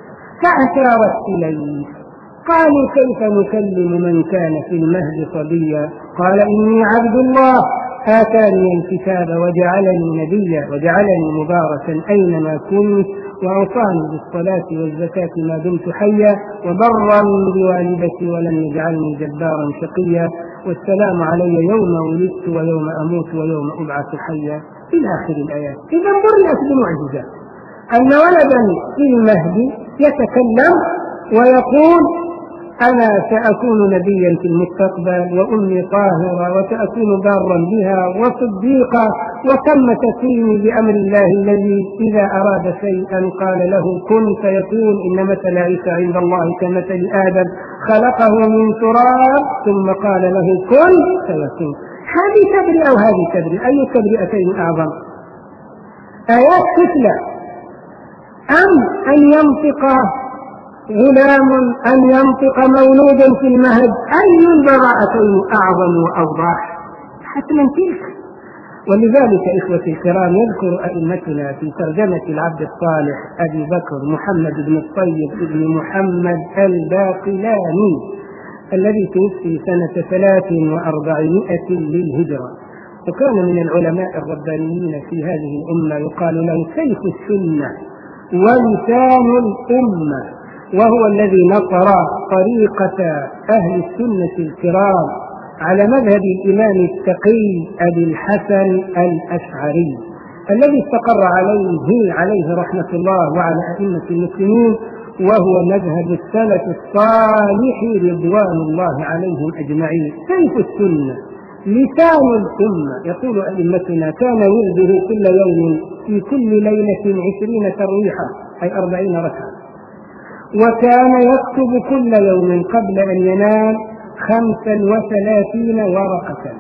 فأشارت إليه، قالوا كيف نكلم من كان في المهد صبيا، قال إني عبد الله آتاني الكتاب وجعلني نبيا وجعلني مباركا أينما كنت وأوصاني بالصلاة والزكاة ما دمت حيا وبرا بوالدتي ولم يجعلني جبارا شقيا والسلام علي يوم ولدت ويوم أموت ويوم أبعث حيا إلى آخر الآيات. إذا برئت بمعجزة أن ولدا في المهد يتكلم ويقول أنا سأكون نبيا في المستقبل وأمي طاهرة وسأكون بارا بها وصديقا، وتم تكويني بأمر الله الذي إذا أراد شيئا قال له كن فيكون، إن مثل عيسى عند الله كمثل آدم خلقه من تراب ثم قال له كن فيكون. هذه تبرئة وهذه تبرئة، أي تبرئتين أعظم؟ آيات تتلى أم أن ينطق غلام أن ينطق مولود في المهد؟ أي البراءتين أعظم وأوضح؟ حتما تلك. ولذلك إخوة الكرام يذكر أئمتنا في ترجمة العبد الصالح أبي بكر محمد بن الطيب بن محمد الباقلاني الذي توفي سنة ثلاث وأربعمائة للهجرة، وكان من العلماء الربانيين في هذه الأمة، يقال له سيف السنة ولسان الأمة، وهو الذي نصر طريقة أهل السنة الكرام على مذهب الإمام التقي أبي الحسن الأشعري الذي استقر عليه عليه رحمة الله وعلى أئمة المسلمين، وهو مذهب السلف الصالح رضوان الله عليهم أجمعين. سيف السنة لسان الأمة. يقول أئمتنا كان يلبه كل يوم في كل ليلة عشرين ترويحة أي أربعين ركعة، وكان يكتب كل يوم قبل أن ينام خمسا وثلاثين ورقة.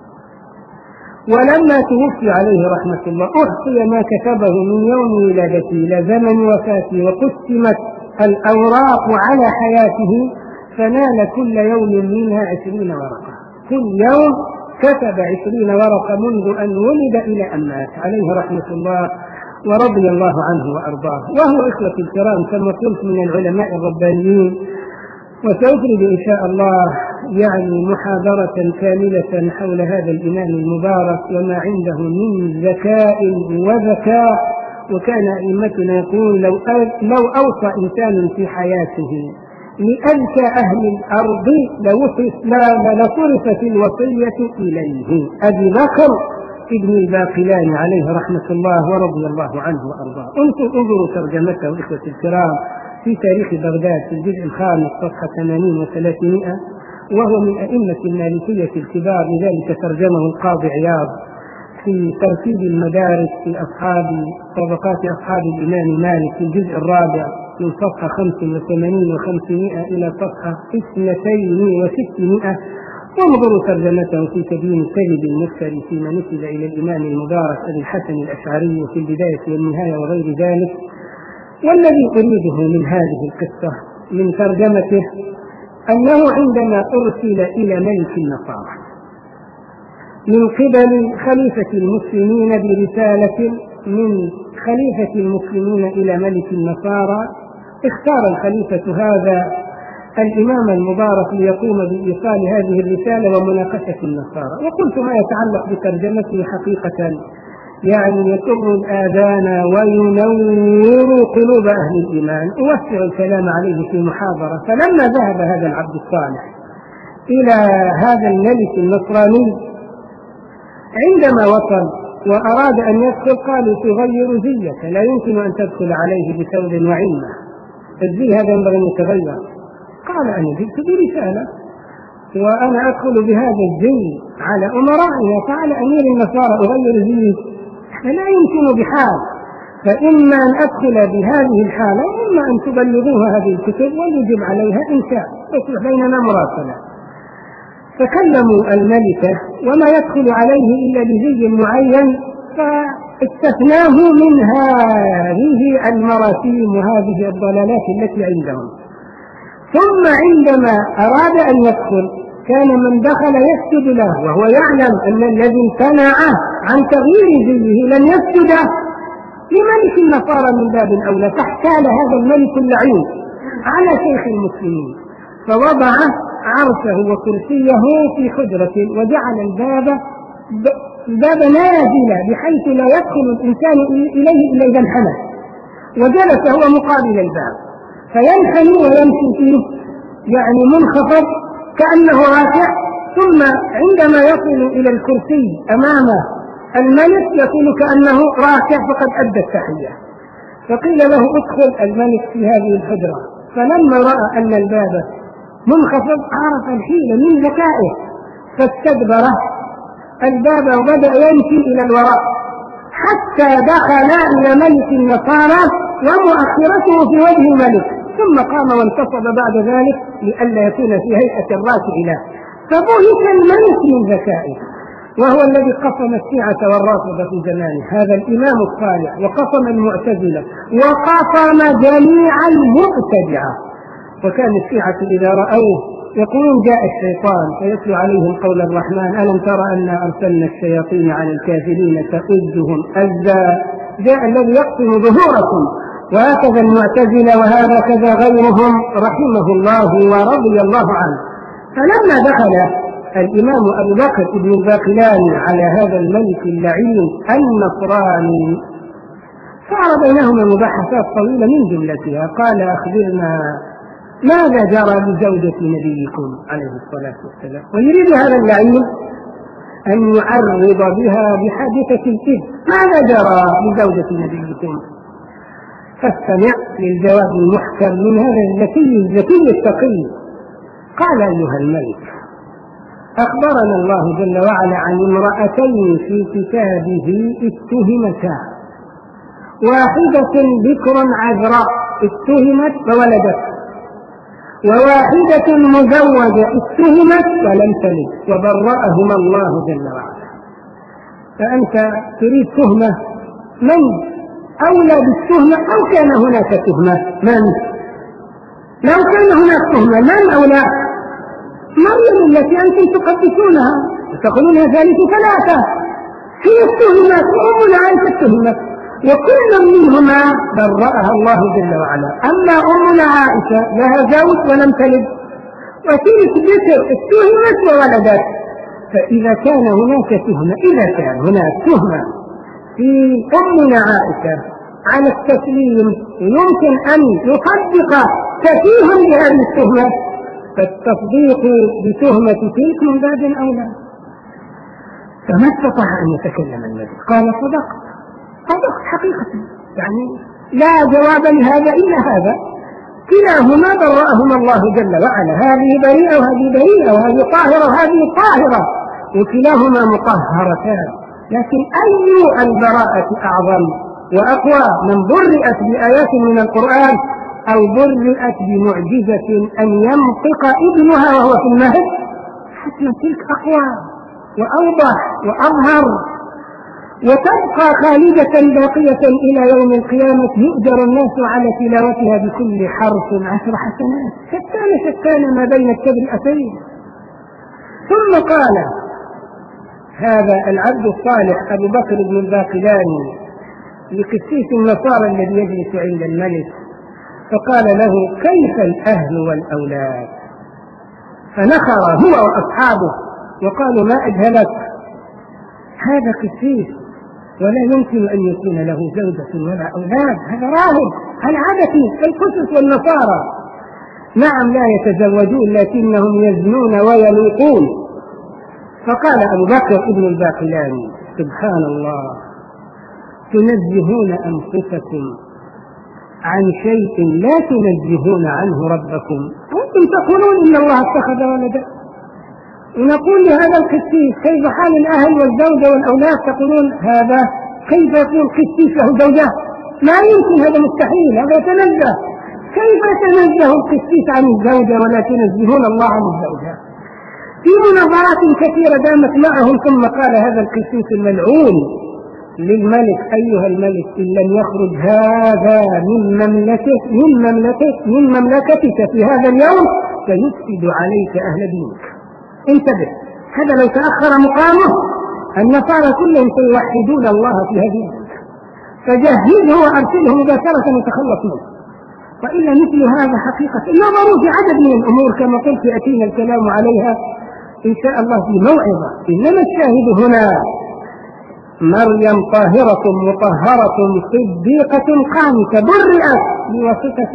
ولما توفي عليه رحمة الله أحصي ما كتبه من يوم ولادته إلى زمن وفاته، وقسمت الأوراق على حياته فنال كل يوم منها عشرين ورقة، كل يوم كتب عشرين ورقة منذ أن ولد إلى أن مات عليه رحمة الله ورضي الله عنه وأرضاه. وهو إخوة الكرام كما قلت من العلماء الربانيين، وسأفرد إن شاء الله يعني محاضرة كاملة حول هذا الإمام المبارك وما عنده من ذكاء وذكاء. وكان أئمتنا يقول لو لو أوصى إنسان في حياته لأذكى أهل الأرض لصرفت الوصية إليه. أبي بكر ابن الباقلاني عليه رحمة الله ورضي الله عنه وأرضاه. انظروا ترجمته إخوة الكرام في تاريخ بغداد في الجزء الخامس صفحة ثمانين وثلاثمائة، وهو من أئمة المالكية الكبار، لذلك ترجمه القاضي عياض في ترتيب المدارس في أصحاب طبقات أصحاب الإمام مالك في الجزء الرابع من صفحة خمس وثمانين وخمسمائة إلى صفحة اثنتين وستمائة. وانظروا ترجمته في تبيين الكذب المفتري فيما نسب إلى الإمام المبارك أبي الحسن الأشعري في البداية والنهاية وغير ذلك. والذي أريده من هذه القصة من ترجمته أنه عندما أرسل إلى ملك النصارى من قبل خليفة المسلمين برسالة من خليفة المسلمين إلى ملك النصارى، اختار الخليفة هذا الإمام المبارك ليقوم بإيصال هذه الرسالة ومناقشة النصارى. وقلت ما يتعلق بترجمته حقيقة يعني يسر الآذان وينور قلوب أهل الإيمان، أوسع الكلام عليه في محاضرة. فلما ذهب هذا العبد الصالح إلى هذا الملك النصراني عندما وصل وأراد أن يدخل قالوا تغير زيك، لا يمكن أن تدخل عليه بثوب وعلمة، الزي هذا ينبغي أن يتغير. قال أنا جئت برسالة وأنا أدخل بهذا الزي على أمرائنا، فعلى أمير النصارى أغير زي؟ لا يمكن بحال، فإما أن أدخل بهذه الحالة إما أن تبلغوها هذه الكتب ويجب عليها إن شاء يصلح بيننا مراسلة. فكلموا الملكة وما يدخل عليه إلا بزي معين، فاستثناه من هذه المراسيم وهذه الضلالات التي عندهم. ثم عندما أراد أن يدخل كان من دخل يسجد له، وهو يعلم أن الذي امتنع عن تغيير زيه لن يسجد لملك النصارى من باب أولى. فاحتال هذا الملك اللعين على شيخ المسلمين فوضع عرشه وكرسيه في حجرة وجعل الباب الباب نازلا بحيث لا يدخل الإنسان إليه إلا إذا انحنى، وجلس هو مقابل الباب فينحني ويمشي فيه يعني منخفض كأنه راكع، ثم عندما يصل إلى الكرسي أمام الملك يكون كأنه راكع فقد أدى التحية. فقيل له ادخل الملك في هذه الحجرة، فلما رأى أن الباب منخفض عرف الحيلة من ذكائه فاستدبر الباب وبدأ يمشي إلى الوراء حتى دخل إلى ملك النصارى ومؤخرته في وجه الملك، ثم قام وانتصب بعد ذلك لئلا يكون في هيئة الراكع له. فبهت الملك من ذكائه، وهو الذي قسم الشيعة والرافضة في زمانه، هذا الإمام الصالح، وقسم المعتزلة وقسم جميع المبتدعة. وكان الشيعة إذا رأوه يقولون جاء الشيطان فيتلو عليهم قول الرحمن ألم ترى أنا أرسلنا الشياطين على الكافرين تؤزهم أزا، جاء الذي يقسم ظهوركم. وهكذا المعتزلة وهكذا غيرهم رحمه الله ورضي الله عنه. فلما دخل الإمام أبو بكر ابن الباقلاني على هذا الملك اللعين النصراني صار بينهما مباحثات طويلة، من جملتها قال أخبرنا ماذا جرى لزوجة نبيكم عليه الصلاة والسلام، ويريد هذا اللعين أن يعرض بها بحادثة الإذن، ماذا جرى لزوجة نبيكم؟ فاستمع للجواب المحكم من هذا الذكي الذكي التقي. قال أيها الملك أخبرنا الله جل وعلا عن امرأتين في كتابه اتهمتا، واحدة بكر عذراء اتهمت فولدت، وواحدة مزوجة اتهمت فلم تلد، وبرأهما الله جل وعلا. فأنت تريد تهمة، من أولى بالتهمة أو كان هناك تهمة؟ من؟ لو كان هناك تهمة من أولى؟ مريم التي أنتم تقدسونها وتقولونها ثالث ثلاثة، هي اتهمت وأمنا عائشة اتهمت، وكل منهما برأها الله جل وعلا. أما أمنا عائشة لها زوج ولم تلد، وتلك بكر اتهمت وولدت. فإذا كان هناك تهمة إذا كان هناك تهمة في أمنا عائشة على التسليم يمكن أن يصدق سفيه لهذه التهمة، فالتصديق بتهمة تلك من باب أولى. فما استطاع أن يتكلم النبي، قال صدقت صدقت حقيقة، يعني لا جواب لهذا إلا هذا، كلاهما برأهما الله جل وعلا، هذه بريئة وهذه بريئة، وهذه طاهرة وهذه طاهرة، وكلاهما مطهرتان. لكن أي البراءة أعظم وأقوى، من برئت بآيات من القرآن أو برئت بمعجزة أن ينطق ابنها وهو في المهد؟ حتى تلك أقوى وأوضح وأظهر، وتبقى خالدة باقية إلى يوم القيامة، يؤجر الناس على تلاوتها بكل حرف عشر حسنات، شتان شتان ما بين التبرئتين. ثم قال هذا العبد الصالح أبو بكر بن الباقلاني لقسيس النصارى الذي يجلس عند الملك، فقال له كيف الأهل والأولاد؟ فنخر هو وأصحابه وقالوا ما أجهلك، هذا قسيس ولا يمكن أن يكون له زوجة ولا أولاد، هذا راهب، هل عادة القسس والنصارى نعم لا يتزوجون لكنهم يزنون ويلوقون. فقال أبو بكر ابن الباقلاني سبحان الله، تنزهون أنفسكم عن شيء لا تنزهون عنه ربكم، أنتم تقولون إن الله اتخذ ولدا، ونقول لهذا القسيس كيف حال الأهل والزوجة والأولاد، تقولون هذا كيف يكون قسيس له زوجة؟ ما يمكن، هذا مستحيل، هذا يتنزه. كيف يتنزه القسيس عن الزوجة ولا تنزهون الله عن الزوجة؟ في مناظرات كثيرة دامت معهم، ثم قال هذا القسيس الملعون للملك أيها الملك إن لم يخرج هذا من مملكتك من مملكتك من مملكتك في هذا اليوم سيفسد عليك أهل دينك. انتبه، هذا لو تأخر مقامه النصارى كلهم سيوحدون الله في هذه المملكة، فجهزه وأرسله مباشرة وتخلص منه. وإلا مثل هذا حقيقة نظروا في عدد من الأمور كما قلت يأتينا الكلام عليها إن شاء الله في موعظة. إنما الشاهد هنا مريم طاهرة مطهرة صديقة قانتة برئت بواسطة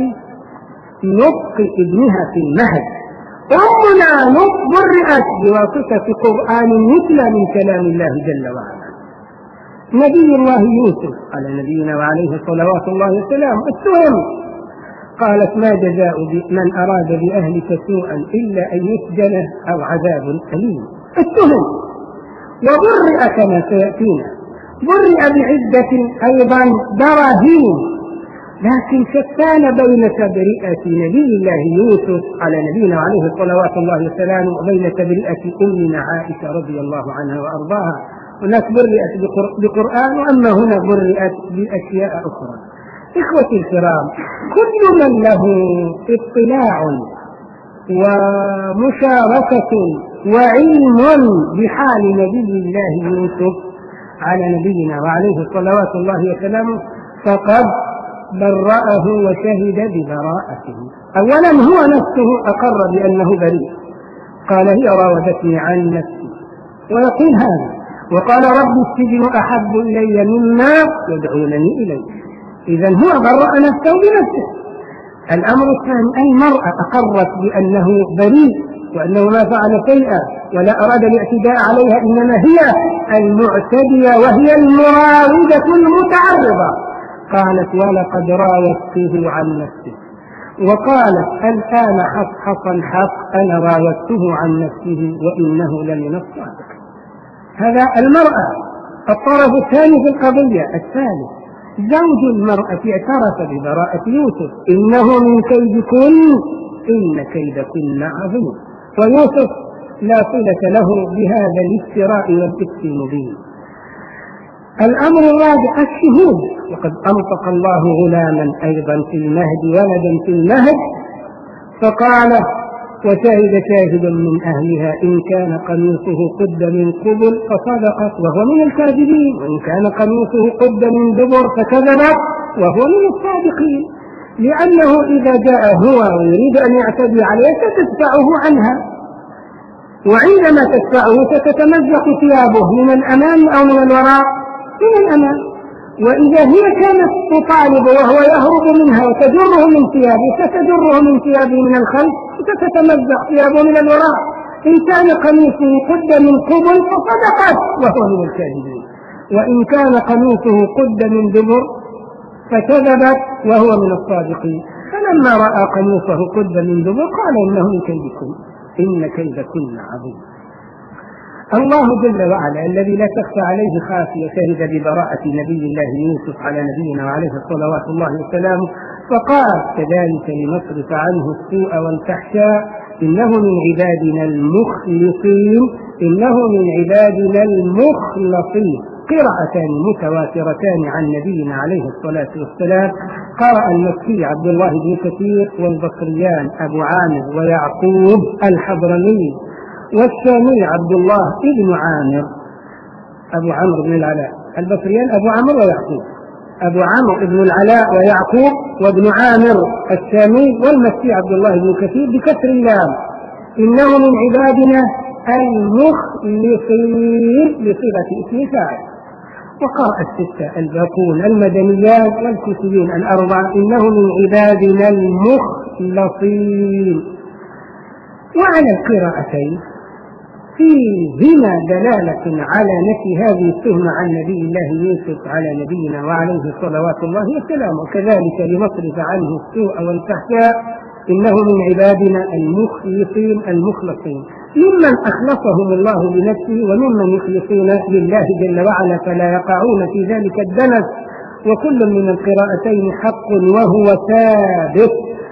نطق ابنها في المهد. أمنا برئت بواسطة قرآن يتلى من كلام الله جل وعلا. نبي الله يوسف على نبينا وعليه صلوات الله وسلامه اتهم، قالت ما جزاء من أراد بأهلك سوءا إلا أن يسجن أو عذاب أليم. اتهم وبرئ كما سيأتينا، برئ بعدة أيضا براهين، لكن شتان بين تبرئة نبي الله يوسف على نبينا عليه صلوات الله وسلامه وبين تبرئة أمنا عائشة رضي الله عنها وأرضاها. هناك برئت بقرآن، وأما هنا برئت بأشياء أخرى. إخوتي الكرام، كل من له اطلاع ومشاركة وعلم بحال نبي الله يوسف على نبينا وعليه صلوات الله وسلامه فقد برأه وشهد ببراءته. أولا هو نفسه أقر بأنه بريء، قال هي راودتني عن نفسي، ويقول هذا، وقال رب السجن أحب إلي مما يدعونني إليه. إذن هو برأ نفسه بنفسه. الأمر الثاني المرأة أقرت بأنه بريء وأنه ما فعل شيئا ولا أراد الاعتداء عليها، إنما هي المعتدية وهي المراودة المتعرضة. قالت ولقد راودته عن نفسه، وقالت الآن حصحص الحق أنا راودته عن نفسه وإنه لمن الصادق. هذا المرأة. الطرف الثاني في القضية الثالث زوج المرأة اعترف ببراءة يوسف، إنه من كيدكن إن كيدكن عظيم، ويوسف لا صلة له بهذا الافتراء والإفك المبين. الأمر الرابع الشهود، وقد أنطق الله غلاما أيضا في المهد ولدا في المهد فقال: وشهد شاهد من أهلها إن كان قميصه قد من قبل فصدقت وهو من الكاذبين، وإن كان قميصه قد من دبر فكذبت وهو من الصادقين، لأنه إذا جاء هو ويريد أن يعتدي عليه ستدفعه عنها، وعندما تدفعه ستتمزق ثيابه من الأمام أو من الوراء؟ من الأمام. وإذا هي كانت تطالب وهو يهرب منها وتجره من ثيابه ستجره من ثيابه من الخلف ستتمزق ثيابه من الوراء. إن كان قميصه قد من قبل فصدقت وهو من الكاذبين، وإن كان قميصه قد من دبر فكذبت وهو من الصادقين. فلما رأى قميصه قد من دبر قال: إنه من كيدكم إن كيدكن عظيم. الله جل وعلا الذي لا تخفى عليه خافية شهد ببراءة نبي الله يوسف على نبينا وعليه صلوات الله وسلامه، فقال: كذلك لنصرف عنه السوء والفحشاء إنه من عبادنا المخلصين إنه من عبادنا المخلصين. قراءتان متواترتان عن نبينا عليه الصلاة والسلام. قرأ المكي عبد الله بن كثير، والبصريان أبو عامر ويعقوب الحضرمي، والشامي عبد الله بن عامر أبو عمرو بن العلاء. البصريان أبو عمرو ويعقوب، أبو عمرو بن العلاء ويعقوب وابن عامر الشامي، والمكي عبد الله بن كثير بكسر اللام. إنه من عبادنا المخلصين بصيغة اسم فاعل. وقرأ الستة الباقون المدنيات والكوفيين الأربعة: إنه من عبادنا المخلصين. وعلى القراءتين فيهما دلالة على نفي هذه التهمة عن نبي الله يوسف على نبينا وعليه صلوات الله وسلامه. وكذلك لنصرف عنه السوء والفحشاء إنه من عبادنا المخلصين المخلصين، ممن أخلصهم الله لنفسه وممن يخلصون لله جل وعلا فلا يقعون في ذلك الدنس. وكل من القراءتين حق وهو ثابت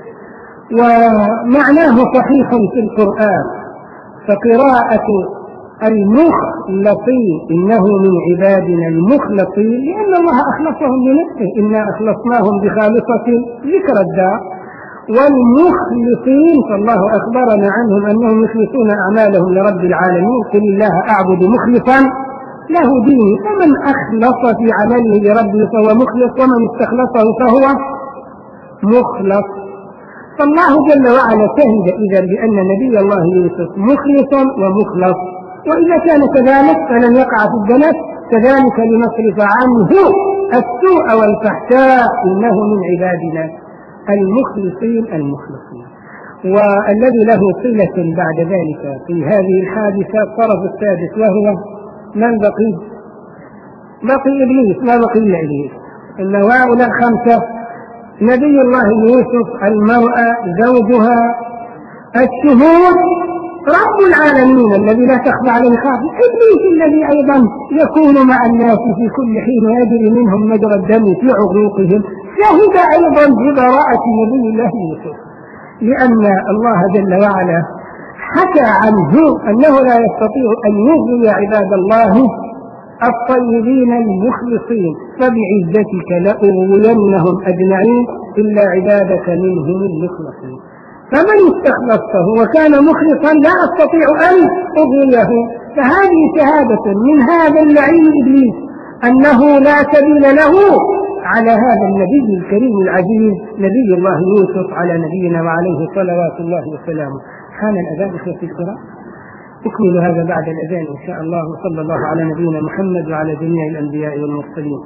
ومعناه صحيح في القرآن. فقراءة المخلصين إنه من عبادنا المخلصين لأن الله أخلصهم لنفسه، إنا أخلصناهم بخالصة ذكر الدار. والمخلصين فالله أخبرنا عنهم أنهم يخلصون أعمالهم لرب العالمين: قل الله أعبد مخلصا له ديني. فمن أخلص في عمله لربه فهو مخلص، ومن استخلصه فهو مخلص. فالله جل وعلا شهد إذا بأن نبي الله يوسف مخلص ومخلص، وإذا كان كذلك فلن يقع في الدنس. كذلك لنصرف عنه السوء والفحشاء إنه من عبادنا المخلصين المخلصين. والذي له صلة بعد ذلك في هذه الحادثة الطرف السادس، وهو من بقي؟ بقي إبليس، ما بقي إلا إبليس. إن هؤلاء خمسة: نبي الله يوسف، المرأة، زوجها، الشهود، رب العالمين الذي لا تخفى عليه خافية، إبليس الذي أيضا يكون مع الناس في كل حين ويجري منهم مجرى الدم في عروقهم، شهد أيضا ببراءة نبي الله يوسف، لأن الله جل وعلا حكى عنه أنه لا يستطيع أن يغوي عباد الله الطيبين المخلصين: فبعزتك لأغوينهم أجمعين إلا عبادك منهم المخلصين. فمن استخلصته وكان مخلصا لا أستطيع أن أغويه. فهذه شهادة من هذا اللعين إبليس أنه لا سبيل له على هذا النبي الكريم العزيز نبي الله يوسف على نبينا وعليه صلوات الله وسلامه. حان الأذان في القراءة، أكمل هذا بعد الأذان إن شاء الله. وصلى الله على نبينا محمد وعلى جميع الأنبياء والمرسلين.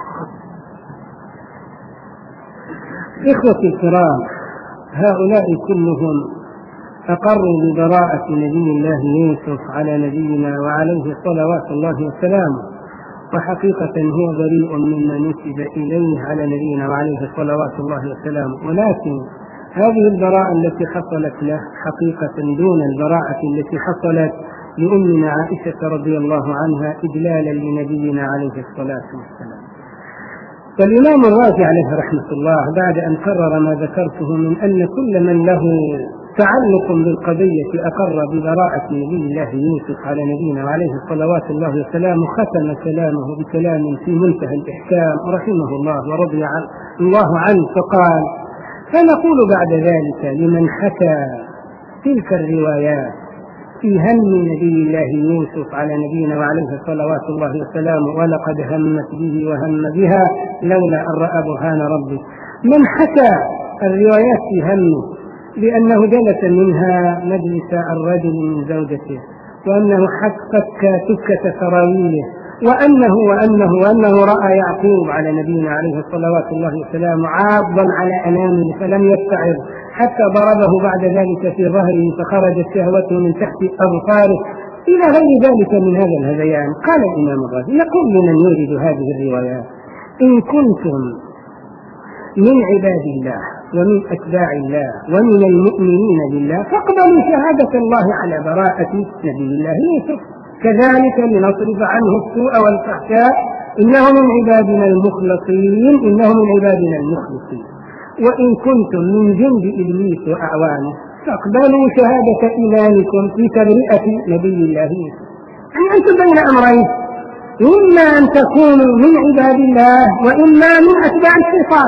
إخوتي الكرام، هؤلاء كلهم أقروا ببراءة نبي الله يوسف على نبينا وعليه صلوات الله وسلامه، وحقيقة هو بريء مما نسب إليه على نبينا وعليه صلوات الله وسلامه. ولكن هذه البراءة التي حصلت له حقيقة دون البراءة التي حصلت لأمنا عائشة رضي الله عنها إجلالا لنبينا عليه الصلاة والسلام. فالإمام الرازي عليه رحمة الله بعد أن كرر ما ذكرته من أن كل من له تعلق بالقضية أقر ببراءة نبي الله يوسف على نبينا وعليه صلوات الله وسلامه، ختم كلامه بكلام في منتهى الإحكام رحمه الله ورضي الله عنه، فقال: فنقول بعد ذلك لمن حكى تلك الروايات في هم نبي الله يوسف على نبينا وعليه صلوات الله وسلامه: ولقد همت به وهم بها لولا أن رأى برهان ربه. من حكى الروايات في همه بأنه جلس منها مجلس الرجل من زوجته، وأنه فك تكة سراويله، وأنه وأنه وأنه رأى يعقوب على نبينا عليه الصلوات الله وسلامه عاضا على أنامله فلم يستعر حتى ضربه بعد ذلك في ظهره فخرجت شهوته من تحت أظفاره إلى غير ذلك من هذا الهذيان. قال الإمام الرازي: نقول لمن يريد هذه الروايات: إن كنتم من عباد الله ومن أتباع الله ومن المؤمنين بالله فاقبلوا شهادة الله على براءة نبي الله يوسف، كذلك لنصرف عنه السوء والفحشاء، إنه من عبادنا المخلصين إنه من عبادنا المخلصين. وإن كنتم من جند إبليس وأعوانه فاقبلوا شهادة إيمانكم في تبرئة نبي الله يوسف. يعني أنتم بين أمرين: إما أن تكونوا من عباد الله وإما من أتباع الشيطان.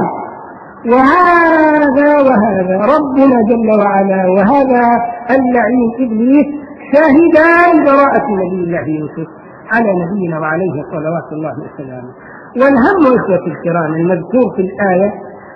وهذا وهذا ربنا جل وعلا وهذا اللعين إبليس شاهدان براءة نبي الله يوسف على نبينا وعليه صلوات الله وسلامه. والهم إخوة الكرام المذكور في الآية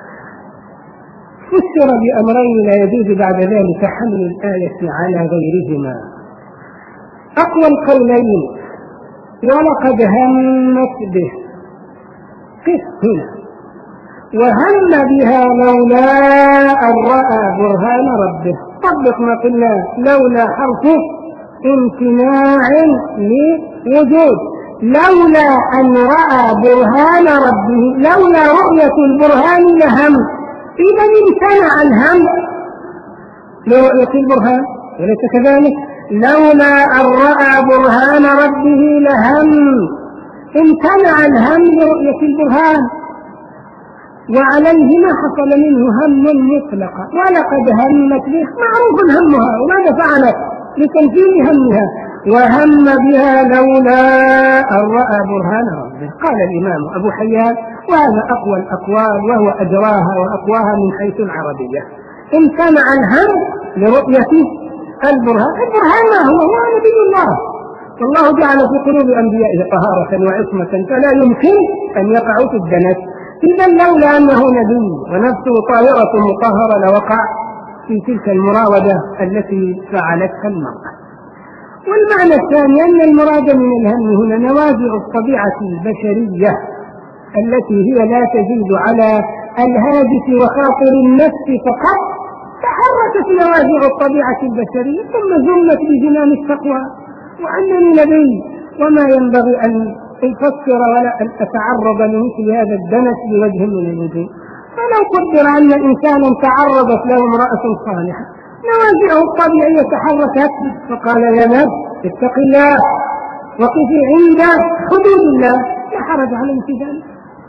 فسر بأمرين لا يجوز بعد ذلك حمل الآية على غيرهما. أقوى القولين: ولقد همت به، قف هنا، وهم بها لولا أن رأى برهان ربه. طبق ما قلنا: لولا حرف امتناع لوجود، لولا أن رأى برهان ربه، لولا رؤية البرهان لهم. إذا امتنع الهم لرؤية البرهان، وليس كذلك؟ لولا أن رأى برهان ربه لهم، امتنع الهم لرؤية البرهان، وعليه ما حصل منه هم مطلقا. ولقد همت به، معروف همها، وماذا فعلت لتنفيذ همها؟ وهم بها لولا أن رأى برهان ربه. قال الإمام أبو حيان: وهذا أقوى الأقوال وهو أجراها وأقواها من حيث العربية. امتنع الهم لرؤية البرهان. البرهان ما هو؟ هو نبي الله، والله جعل في قلوب أنبيائه طهارة وعصمة فلا يمكن أن يقعوا في الدنس. إذا لولا أنه نبي ونفسه طاهرة مطهرة لوقع في تلك المراودة التي فعلتها المرأة. والمعنى الثاني أن المراد من الهم هنا نوازع الطبيعة البشرية التي هي لا تزيد على الهاجس وخاطر النفس فقط، تحركت نوازع الطبيعة البشرية ثم زمت بزمام التقوى. وأنني نبي وما ينبغي أن أفكر ولا أن أتعرض لمثل هذا الدنس بوجه من الوجوه. فلو قدر أن إنسانا تعرضت له امرأة صالحة نوازعه الطبيعية تحركت فقال: يا نفس اتق الله وقفي عند حدود الله، لا حرج عليه في ذلك.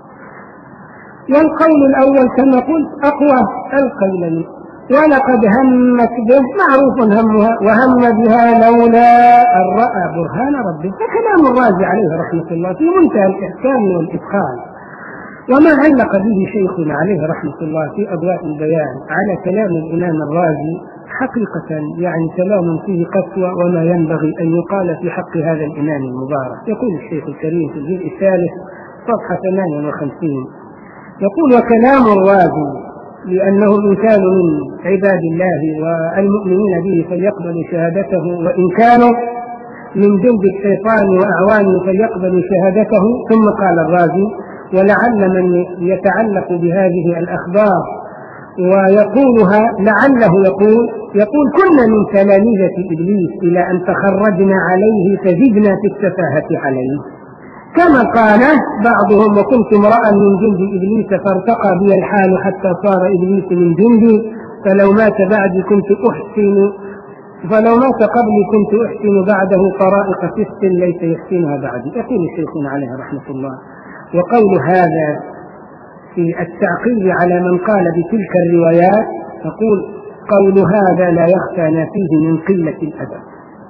والقول الأول كما قلت أقوى القولين: ولقد همت به، معروف همها، وهم بها لولا أن رأى برهان ربه. فكلام الرازي عليه رحمة الله في منتهى الإحكام والإتقان. وما علق به شيخنا عليه رحمة الله في أضواء البيان على كلام الإمام الرازي حقيقة يعني كلام فيه قسوة وما ينبغي أن يقال في حق هذا الإمام المبارك. يقول الشيخ الكريم في الجزء الثالث صفحة ثمانية وخمسين يقول: وكلام الرازي لأنه إنسان من عباد الله والمؤمنين به فليقبلوا شهادته، وإن كانوا من جند الشيطان وأعوانه فليقبلوا شهادته. ثم قال الرازي: ولعل من يتعلق بهذه الأخبار ويقولها لعله يقول يقول كنا من تلاميذة إبليس إلى أن تخرجنا عليه فزدنا في التفاهة عليه، كما قال بعضهم: وكنت امرأ من جند إبليس فارتقى بي الحال حتى صار إبليس من جندي، فلو مات بعدي كنت أحسن فلو مات قبلي كنت أحسن بعده طرائق فسق ليس يحسنها بعدي. يقول شيخنا عليه رحمة الله: وقول هذا في التعقيب على من قال بتلك الروايات يقول: قول هذا لا يخفى فيه من قلة الأدب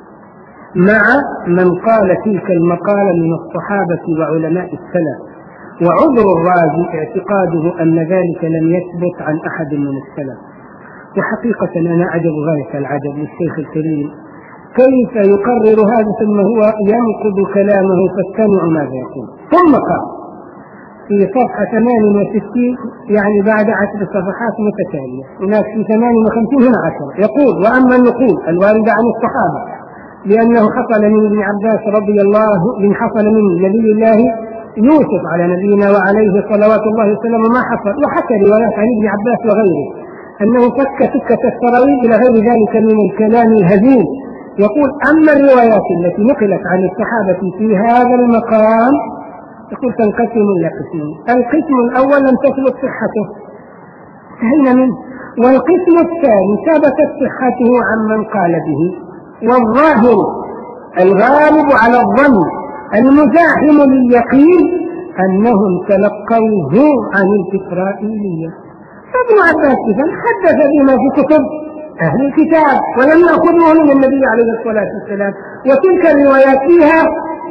مع من قال تلك المقالة من الصحابة وعلماء السلف، وعذر الرازي اعتقاده أن ذلك لم يثبت عن أحد من السلف. وحقيقة أنا أعجب غاية العجب للشيخ الكريم كيف يقرر هذا ثم هو ينقض كلامه، فاستمعوا ماذا يقول. ثم قال في صفحة ثمانية وستين، يعني بعد عشر صفحات متتالية، هناك في ثمانية وخمسين هنا عشر، يقول: وأما النقول الواردة عن الصحابة لأنه حصل من ابن عباس رضي الله من حصل من نبي الله يوسف على نبينا وعليه صلوات الله وسلامه ما حصل، وحتى روايات عن ابن عباس وغيره أنه فك سكة السراويل إلى غير ذلك من الكلام الهزيل. يقول: أما الروايات التي نقلت عن الصحابة في هذا المقام يقول تنقسم إلى قسمين. القسم الأول لم تثبت صحته انتهينا منه، والقسم الثاني ثبتت صحته عمن قال به. والظاهر الغالب على الظن المزاحم لليقين أنهم تلقوه عن الإسرائيلية. ابن عباس إذن حدث بما في كتب أهل الكتاب ولم يأخذوه من النبي عليه الصلاة والسلام، وتلك الروايات فيها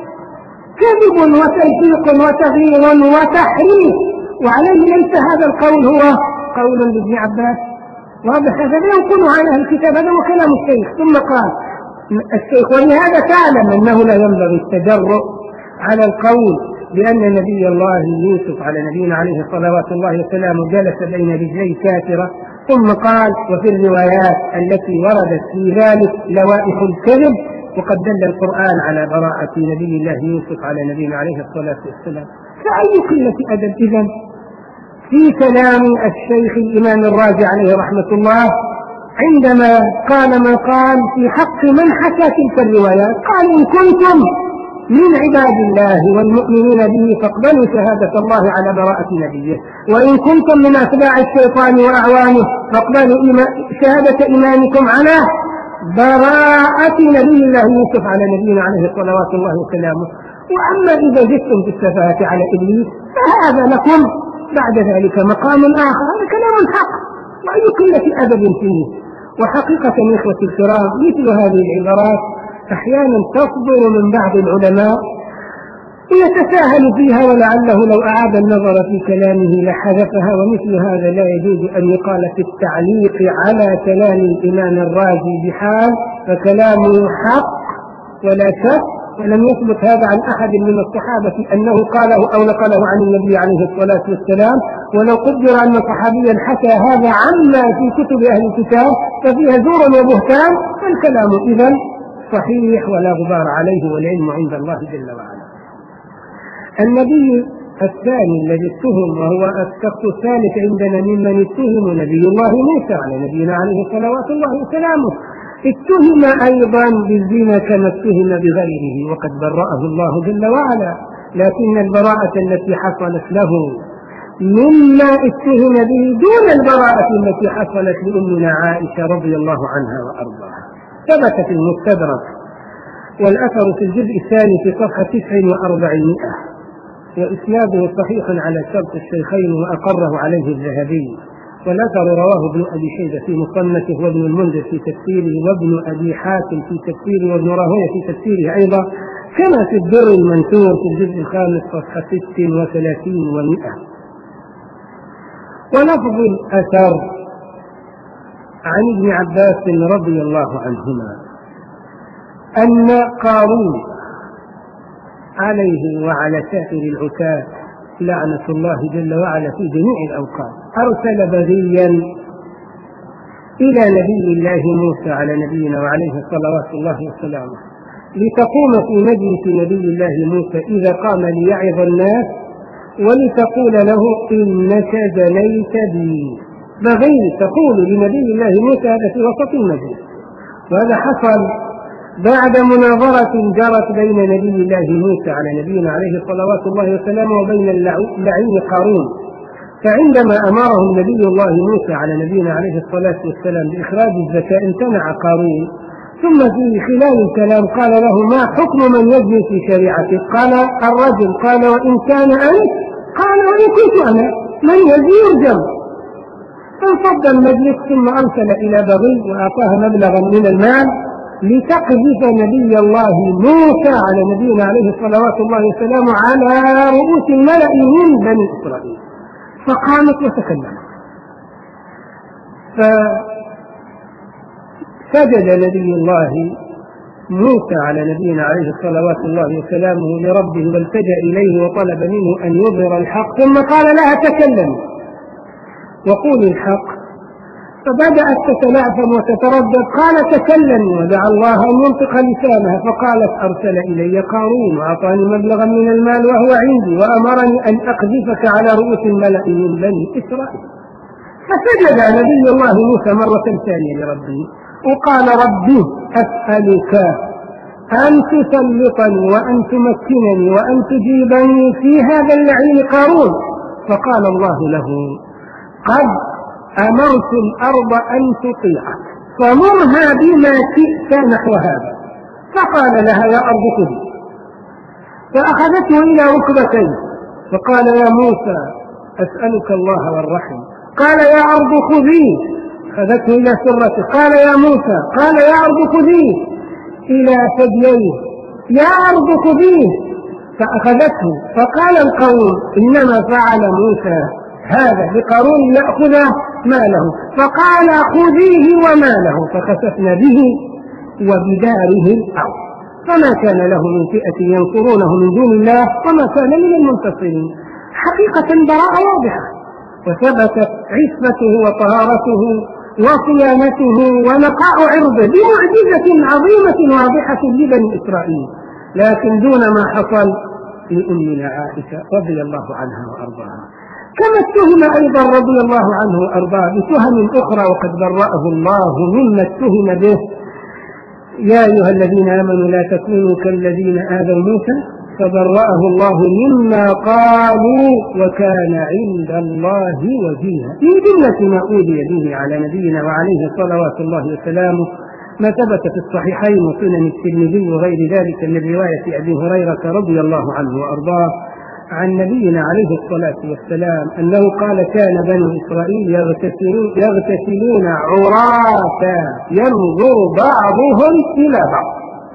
كذب وتلفيق وتغيير وتحريف، وعليه ليس هذا القول هو قول لابن عباس، واضح؟ هذا لا ينقل عن أهل الكتاب، هذا هو كلام الشيخ. ثم قال الشيخ: ولهذا تعلم أنه لا ينبغي التجرؤ على القول بأن نبي الله يوسف على نبينا عليه صلوات الله وسلامه جلس بين رجلي كافرة. ثم قال: وفي الروايات التي وردت في ذلك لوائح الكذب، وقد دل القرآن على براءة نبي الله يوسف على نبينا عليه الصلاة والسلام. فأي قلة أدب إذن في كلام الشيخ الإمام الرازي عليه رحمة الله عندما قال ما قال في حق من حكى تلك الروايات؟ قال: إن كنتم من عباد الله والمؤمنين به فاقبلوا شهادة الله على براءة نبيه، وإن كنتم من أتباع الشيطان وأعوانه فاقبلوا شهادة إيمانكم على براءة نبي الله يوسف على نبينا عليه صلوات الله وسلامه. وأما إذا جئتم بالسفاهة على إبليس فهذا لكم بعد ذلك مقام آخر، هذا كلام حق وأي قلة أدب فيه. وحقيقة إخوتي الكرام مثل هذه العبارات أحيانا تصدر من بعض العلماء ويتساهل فيها، ولعله لو أعاد النظر في كلامه لحذفها. ومثل هذا لا يجوز أن يقال في التعليق على كلام الإمام الرازي بحال، فكلامه حق ولا شك، ولم يثبت هذا عن أحد من الصحابة أنه قاله أو نقله عن النبي عليه الصلاة والسلام. ولو قدر أن صحابيا حكى هذا عما في كتب أهل الكتاب ففيها زور وبهتان، فالكلام إذن صحيح ولا غبار عليه، والعلم عند الله جل وعلا. النبي الثاني الذي اتهم وهو الشخص الثالث عندنا ممن اتهم نبي الله موسى على نبينا عليه صلوات الله وسلامه، اتهم أيضا بالزنا كما اتهم بغيره، وقد برأه الله جل وعلا، لكن البراءة التي حصلت له مما اتهم به دون البراءة التي حصلت لأمنا عائشة رضي الله عنها وأرضاها. ثبت في المستدرك والأثر في الجزء الثاني في صفحة تسع وأربعمائة، وإسناده صحيح على شرط الشيخين وأقره عليه الذهبي. والأثر رواه ابن أبي شيبة في مصنفه، وابن المنذر في تفسيره، وابن أبي حاتم في تفسيره، وابن راهويه في تفسيره أيضا، كما في الدر المنثور في الجزء الخامس صفحة ست وثلاثين ومئة. ولفظ الأثر عن ابن عباس رضي الله عنهما أن قارون عليه وعلى سائر العتاة لعنة الله جل وعلا في جميع الأوقات أرسل بغيا إلى نبي الله موسى على نبينا وعليه صلوات الله وسلامه لتقوم في مجلس نبي الله موسى إذا قام ليعظ الناس ولتقول له: إنك زنيت بي. بغي تقول لنبي الله موسى هذا في وسط المجلس. وهذا حصل بعد مناظرة جرت بين نبي الله موسى على نبينا عليه صلوات الله وسلامه وبين اللعين قارون. فعندما أمره نبي الله موسى على نبينا عليه الصلاة والسلام بإخراج الزكاة امتنع قارون، ثم في خلال الكلام قال له: ما حكم من يزني في شريعتك؟ قال: الرجل. قال: وإن كان أنت؟ قال: وإن كنت أنا. من يزني يرجم. فانفض المجلس، ثم أرسل إلى بغي وأعطاه مبلغا من المال لتقذف نبي الله موسى على نبينا عليه الصلاة الله وسلامه على رؤوس الملأ من بني إسرائيل، فقامت وتكلمت. فسجد نبي الله موسى على نبينا عليه الصلاة الله وسلامه لربه والتجأ إليه وطلب منه أن يظهر الحق، ثم قال لها تكلم وقولي الحق. فبدأت تتلعثم وتتردد، قال تكلم ودعا الله أن ينطق لسانها. فقالت أرسل إلي قارون وأعطاني مبلغا من المال وهو عندي وأمرني أن أقذفك على رؤوس الملأ من بني إسرائيل. فسجد نبي الله موسى مرة ثانية لربه وقال ربي أسألك أن تسلطني وأن تمكنني وأن تجيبني في هذا اللعين قارون. فقال الله له قد أمرت الأرض أن تطيعك فمرها بما شئت نحو هذا. فقال لها يا أرض خذي، فأخذته إلى ركبتيه فقال يا موسى أسألك الله والرحم. قال يا أرض خذي، أخذته إلى سرته. قال يا موسى، قال يا أرض خذيه إلى ثدييه، يا أرض خذيه، فأخذته. فقال القوم إنما فعل موسى هذا لقارون يأخذ ماله، فقال خذيه وماله، فخسفنا به وبداره الأرض، فما كان له من فئة ينصرونه من دون الله وما كان من المنتصرين. حقيقة براءة واضحة، وثبتت عصمته وطهارته وصيانته ونقاء عرضه بمعجزة عظيمة واضحة لبني إسرائيل، لكن دون ما حصل لأمنا عائشة رضي الله عنها وأرضاها. كما اتهم أيضا رضي الله عنه وأرضاه بتهم أخرى وقد برأه الله مما اتهم به. يا أيها الذين آمنوا لا تكونوا كالذين آذوا موسى فبرأه الله مما قالوا وكان عند الله وجيها. من جملة ما أوذي به على نبينا وعليه صلوات الله وسلامه ما ثبت في الصحيحين وسنن الترمذي وغير ذلك من رواية أبي هريرة رضي الله عنه وأرضاه عن نبينا عليه الصلاة والسلام أنه قال كان بنو إسرائيل يغتسلون, يغتسلون عراة ينظر بعضهم إلى بعض.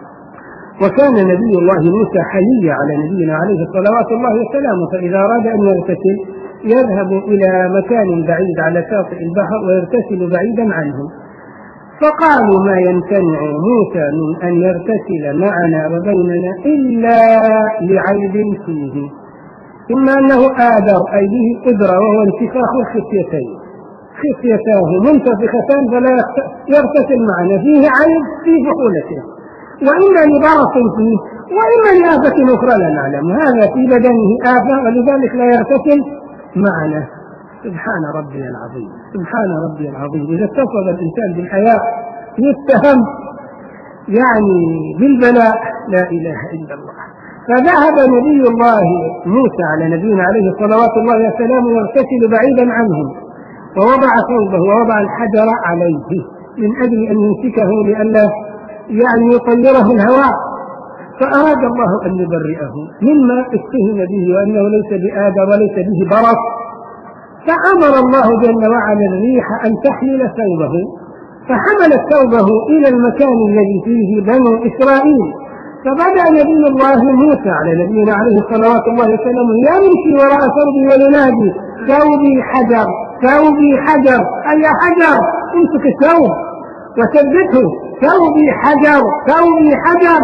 وكان نبي الله موسى حيي على نبينا عليه الصلاة الله والسلام، فإذا أراد أن يغتسل يذهب إلى مكان بعيد على شاطئ البحر ويغتسل بعيدا عنهم. فقالوا ما يمتنع موسى من أن يغتسل معنا وبيننا إلا لعيب فيه، إما أنه آذر أي به إبرة وهو انتفاخ الخصيتين، خصيتاه منتفختان فلا يغتسل معنا، فيه عيب في فحولته، وإما لبرص فيه وإما لآفة أخرى لا نعلم، هذا في بدنه آفة ولذلك لا يغتسل معنا. سبحان ربي العظيم، سبحان ربي العظيم. إذا اتصل الإنسان بالحياء يتهم يعني بالبلاء، لا إله إلا الله. فذهب نبي الله موسى على نبينا عليه الصلاة الله والسلام يغتسل بعيدا عنهم، ووضع ثوبه ووضع الحجر عليه من أجل أن يمسكه لئلا يعني يطيره الهواء. فأراد الله أن يبرئه مما اتهم به وأنه ليس بآذى وليس به برص، فأمر الله جل وعلا الريح أن تحمل ثوبه، فحملت ثوبه إلى المكان الذي فيه بنو إسرائيل. فبدأ نبي الله موسى على نبينا عليه الصلاة الله وسلم يمشي وراء ثوبه وينادي ثوبي حجر ثوبي حجر، أي حجر امسك الثوب وثبته، ثوبي حجر ثوبي حجر،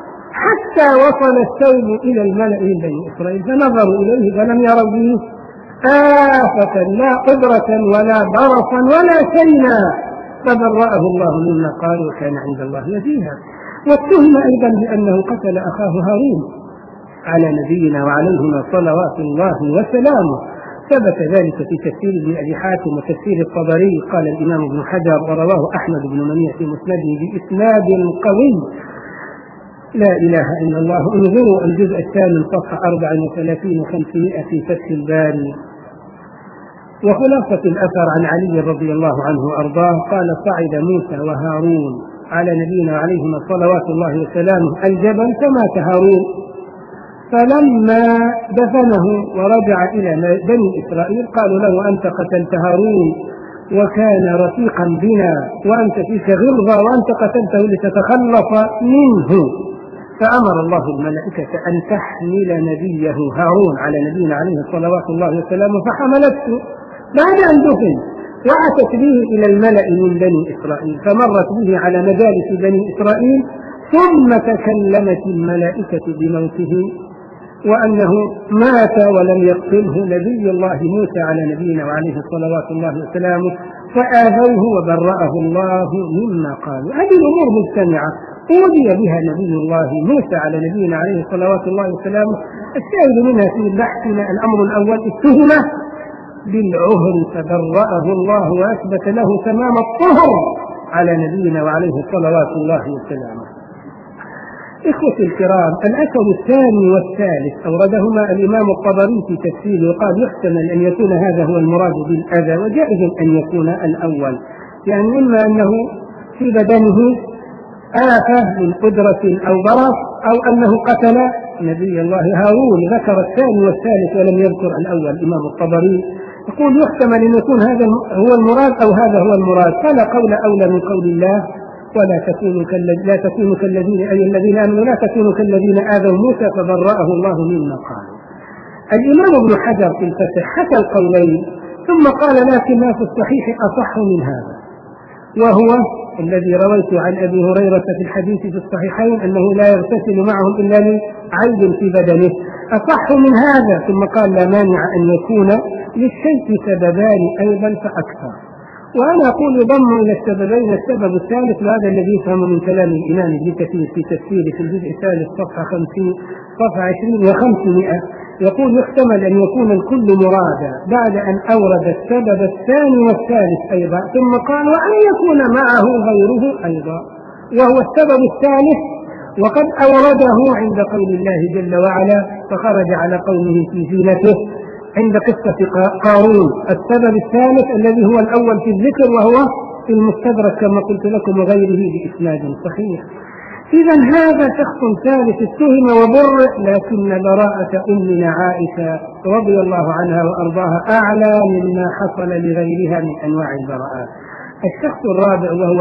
حتى وصل الثوب إلى الملأ من بني إسرائيل فنظروا إليه فلم يروا به آفة لا قدرة ولا برصا ولا شيئا، فبرأه الله مما قال وكان عند الله وجيها. واتهم أيضا بأنه قتل أخاه هارون على نبينا وعليهما صلوات الله وسلامه. ثبت ذلك في تفسير ابن أبي حاتم وتفسير الطبري، قال الإمام ابن حجر ورواه أحمد بن منيع في مسنده بإسناد قوي. لا إله إلا الله. انظروا الجزء الثامن صفحة أربع وثلاثين وخمسمائة في فتح الباري. وخلاصة الأثر عن علي رضي الله عنه وأرضاه قال صعد موسى وهارون على نبينا عليهما صلوات الله وسلامه الجبل فمات هارون، فلما دفنه ورجع إلى بني إسرائيل قالوا له أنت قتلت هارون، وكان رفيقا بنا وأنت فيك غلظة وأنت قتلته لتتخلص منه. فأمر الله الملائكة أن تحمل نبيه هارون على نبينا عليه صلوات الله وسلامه، فحملته بعد أن دفن وأتت به إلى الملأ من بني إسرائيل، فمرت به على مجالس بني إسرائيل، ثم تكلمت الملائكة بموته وأنه مات ولم يقتله نبي الله موسى على نبينا وعليه صلوات الله وسلامه، فآذوه وبرأه الله مما قالوا. هذه الأمور مجتمعة أوذي بها نبي الله موسى على نبينا عليه صلوات الله وسلامه. الشاهد منها في بحثنا الأمر الأول التهمة بالعهر، فبرأه الله وأثبت له تمام الطهر على نبينا وعليه صلوات الله وسلامه. إخوتي الكرام، الأثر الثاني والثالث أوردهما الإمام الطبري في تفسيره، وقال يحتمل أن يكون هذا هو المراد بالأذى، وجائز أن يكون الأول، يعني إما أنه في بدنه آفة من قدرة أو برص، أو أنه قتل نبي الله هارون. ذكر الثاني والثالث ولم يذكر الأول. الإمام الطبري يقول يحتمل أن يكون هذا هو المراد أو هذا هو المراد، فلا قول أولى من قول الله ولا تكونوا لا تكونوا كالذين أي الذين آمنوا لا تكونوا كالذين آذوا موسى فبرأه الله مما قالوا. الإمام ابن حجر في الفتح حكى القولين ثم قال لكن ما في الصحيح أصح من هذا، وهو الذي رويت عن أبي هريرة في الحديث في الصحيحين أنه لا يغتسل معهم إلا لعيب في بدنه، أصح من هذا. ثم قال لا مانع أن يكون للشيء سببان أيضا فأكثر. وأنا أقول ضم إلى السببين السبب الثالث، وهذا الذي يفهم من كلام الإمام ابن كثير في تفسيره في الجزء الثالث صفحة خمسين صفحة عشرين وخمسمائة، يقول يحتمل أن يكون الكل مرادا بعد أن أورد السبب الثاني والثالث أيضا، ثم قال وأن يكون معه غيره أيضا، وهو السبب الثالث وقد أورده عند قول الله جل وعلا فخرج على قومه في زينته عند قصة قارون. السبب الثالث الذي هو الأول في الذكر وهو في المستدرك كما قلت لكم وغيره بإسناد صحيح. إذا هذا شخص ثالث اتهم وبرئ، لكن براءة أمنا عائشة رضي الله عنها وأرضاها أعلى مما حصل لغيرها من أنواع البراءات. الشخص الرابع وهو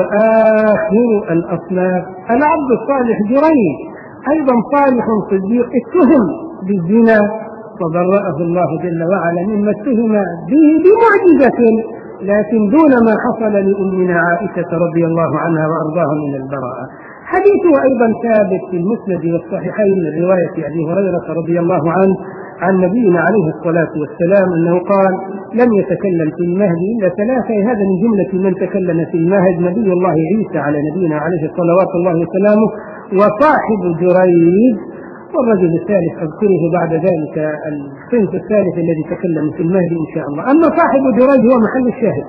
آخر الأصناف العبد الصالح جريج، أيضا صالح صديق اتهم بالزنا وبرأه الله جل وعلا مما اتهم به بمعجزة، لكن دون ما حصل لأمنا عائشة رضي الله عنها وأرضاها من البراءة. حديثه أيضا ثابت في المسند والصحيحين من رواية أبي هريرة رضي الله عنه عن نبينا عليه الصلاة والسلام أنه قال لم يتكلم في المهد إلا ثلاثة، هذا من جملة من تكلم في المهد نبي الله عيسى على نبينا عليه صلوات الله وسلامه وصاحب جريج، والرجل الثالث أذكره بعد ذلك الصنف الثالث الذي تكلم في المهد إن شاء الله. أما صاحب جريج هو محل الشاهد.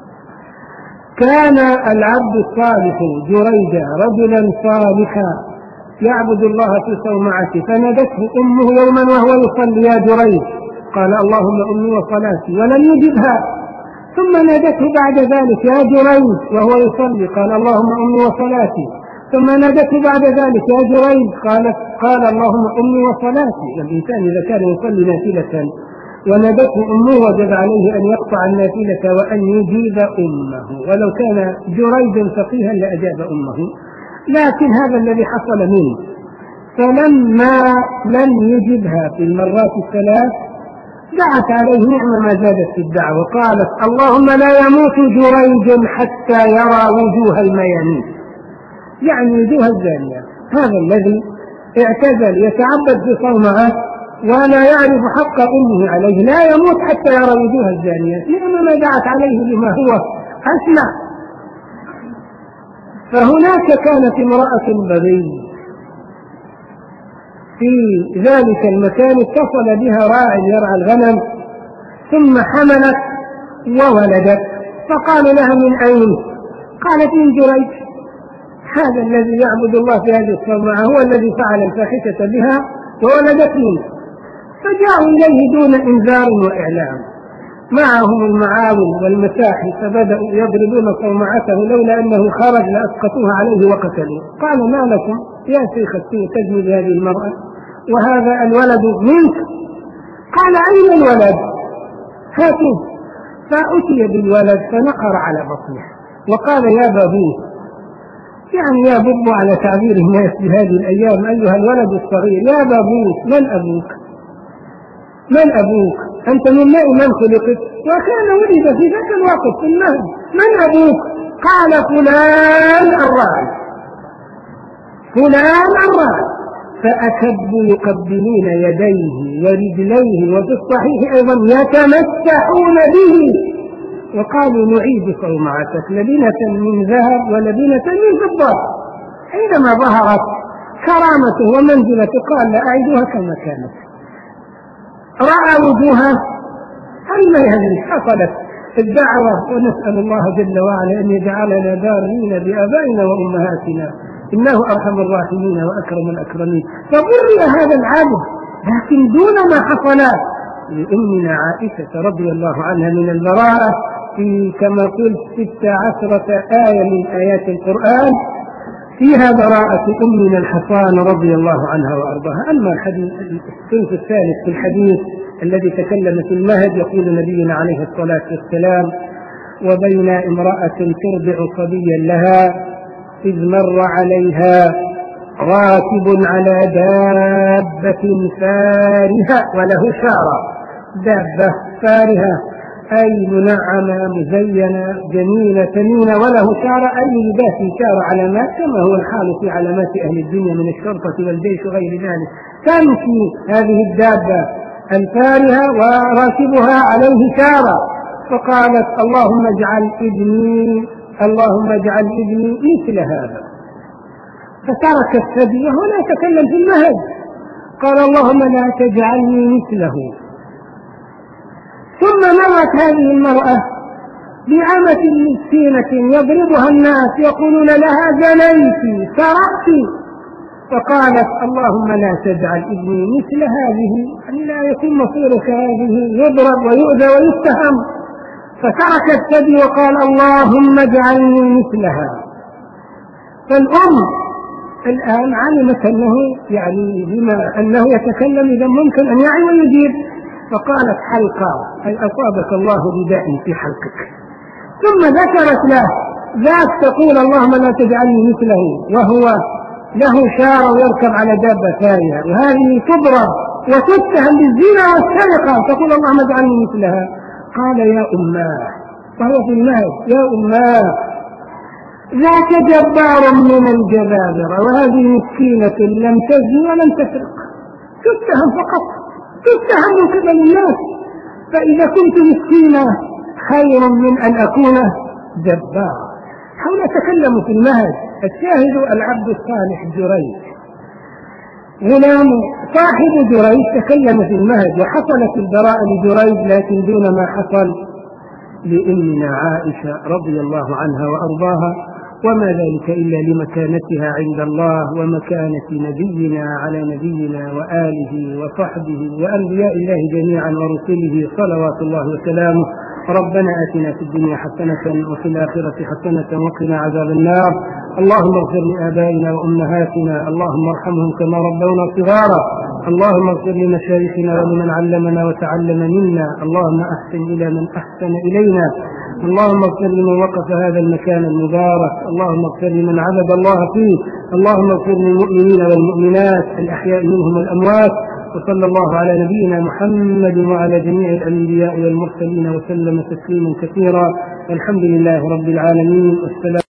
كان العبد الصالح جريج رجلا صالحا يعبد الله في صومعته، فنادته أمه يوما وهو يصلي يا جريج، قال اللهم أمي وصلاتي ولم يجبها، ثم نادته بعد ذلك يا جريج وهو يصلي، قال اللهم أمي وصلاتي، ثم نادته بعد ذلك يا جريج، قال قال اللهم أمي وصلاتي. الإنسان إذا كان يصلي نافلة ونادته أمه وجب عليه أن يقطع النافلة وأن يجيب أمه، ولو كان جريج فقيها لأجاب أمه، لكن هذا الذي حصل منه. فلما لم يجبها في المرات الثلاث دعت عليه نعمة ما زادت في الدعوة، قالت اللهم لا يموت جريج حتى يرى وجوه الميامين، يعني وجوه الزانية. هذا الذي اعتزل يتعبد في صومعه ولا يعرف حق أمه عليه لا يموت حتى يرى وجوه الزانية، لأنما دعت عليه بما هو أسمع. فهناك كانت امرأة بغي في ذلك المكان اتصل بها راع يرعى الغنم ثم حملت وولدت، فقال لها من أين؟ قالت من جريج، هذا الذي يعبد الله في هذه الصومعة هو الذي فعل الفاحشة بها وولدت منه. فجاءوا إليه دون إنذار وإعلام، معهم المعاول والمساحي، فبدأوا يضربون صومعته، لولا أنه خرج لأسقطوها عليه وقتلوه. قالوا ما لكم يا شيخ تجني بهذه المرأة وهذا الولد منك؟ قال أين الولد؟ هاتوه. فأتي بالولد فنقر على بطنه وقال يا بابوه، يعني يا بابو على تعبير الناس بهذه الأيام، أيها الولد الصغير يا بابوه من أبوك؟ من أبوك؟ أنت من ماء من خلقت؟ وكان ولد في ذاك الوقت في المهد. من أبوك؟ قال فلان الراعي، فلان الراعي. فأكبوا يقبلون يديه ورجليه، وفي الصحيح أيضا يتمسحون به، وقالوا نعيد صومعتك لبنة من ذهب ولبنة من فضة. حينما ظهرت كرامته ومنزلته قال لا أعيدها كما كانت. رأى وجوها أن هذه حصلت الدعوة، ونسأل الله جل وعلا أن يجعلنا بارين بآبائنا وأمهاتنا، إنه أرحم الراحمين وأكرم الأكرمين. فبرئ هذا العبد، لكن دون ما حصل لأمنا عائشة رضي الله عنها من البراءة في كما قلت ست عشرة آية من آيات القرآن فيها براءة أمنا الحصان رضي الله عنها وأرضاها. أما الحديث الصنف الثالث في الحديث الذي تكلم في المهد، يقول نبينا عليه الصلاة والسلام وبين امرأة ترضع صبيا لها إذ مر عليها راكب على دابة فارهة وله شارة. دابة فارهة أي منعمة مزينة جميلة ثمينة، وله شارة أي لباس شارة علامات، كما هو الحال في علامات أهل الدنيا من الشرطة والجيش وغير ذلك. تمشي هذه الدابة الفارهة وراكبها عليه شارة، فقالت اللهم اجعل ابني اللهم اجعل ابني مثل هذا. فترك الثدي وهو لا يتكلم في المهد، قال اللهم لا تجعلني مثله. ثم مرت هذه المرأة بعمة مسكينة يضربها الناس يقولون لها زنيت سرقت، فقالت اللهم لا تجعل ابني مثل هذه، يعني لا يكون مصيرك هذه، يضرب ويؤذى ويتهم. فترك الثدي وقال اللهم اجعلني مثلها. فالأم الآن علمت أنه يعني بما أنه يتكلم إذا ممكن أن يعي ويجيب، فقالت حلقا أي أصابك الله بداء في حلقك. ثم ذكرت له ذاك تقول اللهم لا تجعلني مثله، وهو له شارة ويركب على دابة ثانية، وهذه تضرب وتتهم بالزنا والسرقة، تقول اللهم اجعلني مثلها. قال يا أماه، وهو في المهد، يا أماه ذاك جبار من الجبابرة، وهذه مسكينة لم تزني ولم تسرق، تتهم فقط، تتهم من قبل الناس. فإذا كنت مسكينة خير من أن أكون جبار. حول تكلموا في المهد. الشاهد العبد الصالح جريج، غلام صاحب جريج تكلم في المهد، وحصلت البراءة لجريج لكن دون ما حصل لأمنا عائشة رضي الله عنها وأرضاها، وما ذلك إلا لمكانتها عند الله ومكانة نبينا على نبينا وآله وصحبه وأنبياء الله جميعا ورسله صلوات الله وسلامه. ربنا آتنا في الدنيا حسنة وفي الآخرة حسنة وقنا عذاب النار. اللهم اغفر لآبائنا وأمهاتنا، اللهم ارحمهم كما ربونا صغارا. اللهم اغفر لمشايخنا ولمن علمنا وتعلم منا. اللهم أحسن إلى من أحسن إلينا. اللهم اغفر لمن وقف هذا المكان المبارك. اللهم اغفر لمن عبد الله فيه. اللهم اغفر للمؤمنين والمؤمنات الأحياء منهم والأموات. وصلى الله على نبينا محمد وعلى جميع الأنبياء والمرسلين وسلم تسليما كثيرا. والحمد لله رب العالمين. والسلام.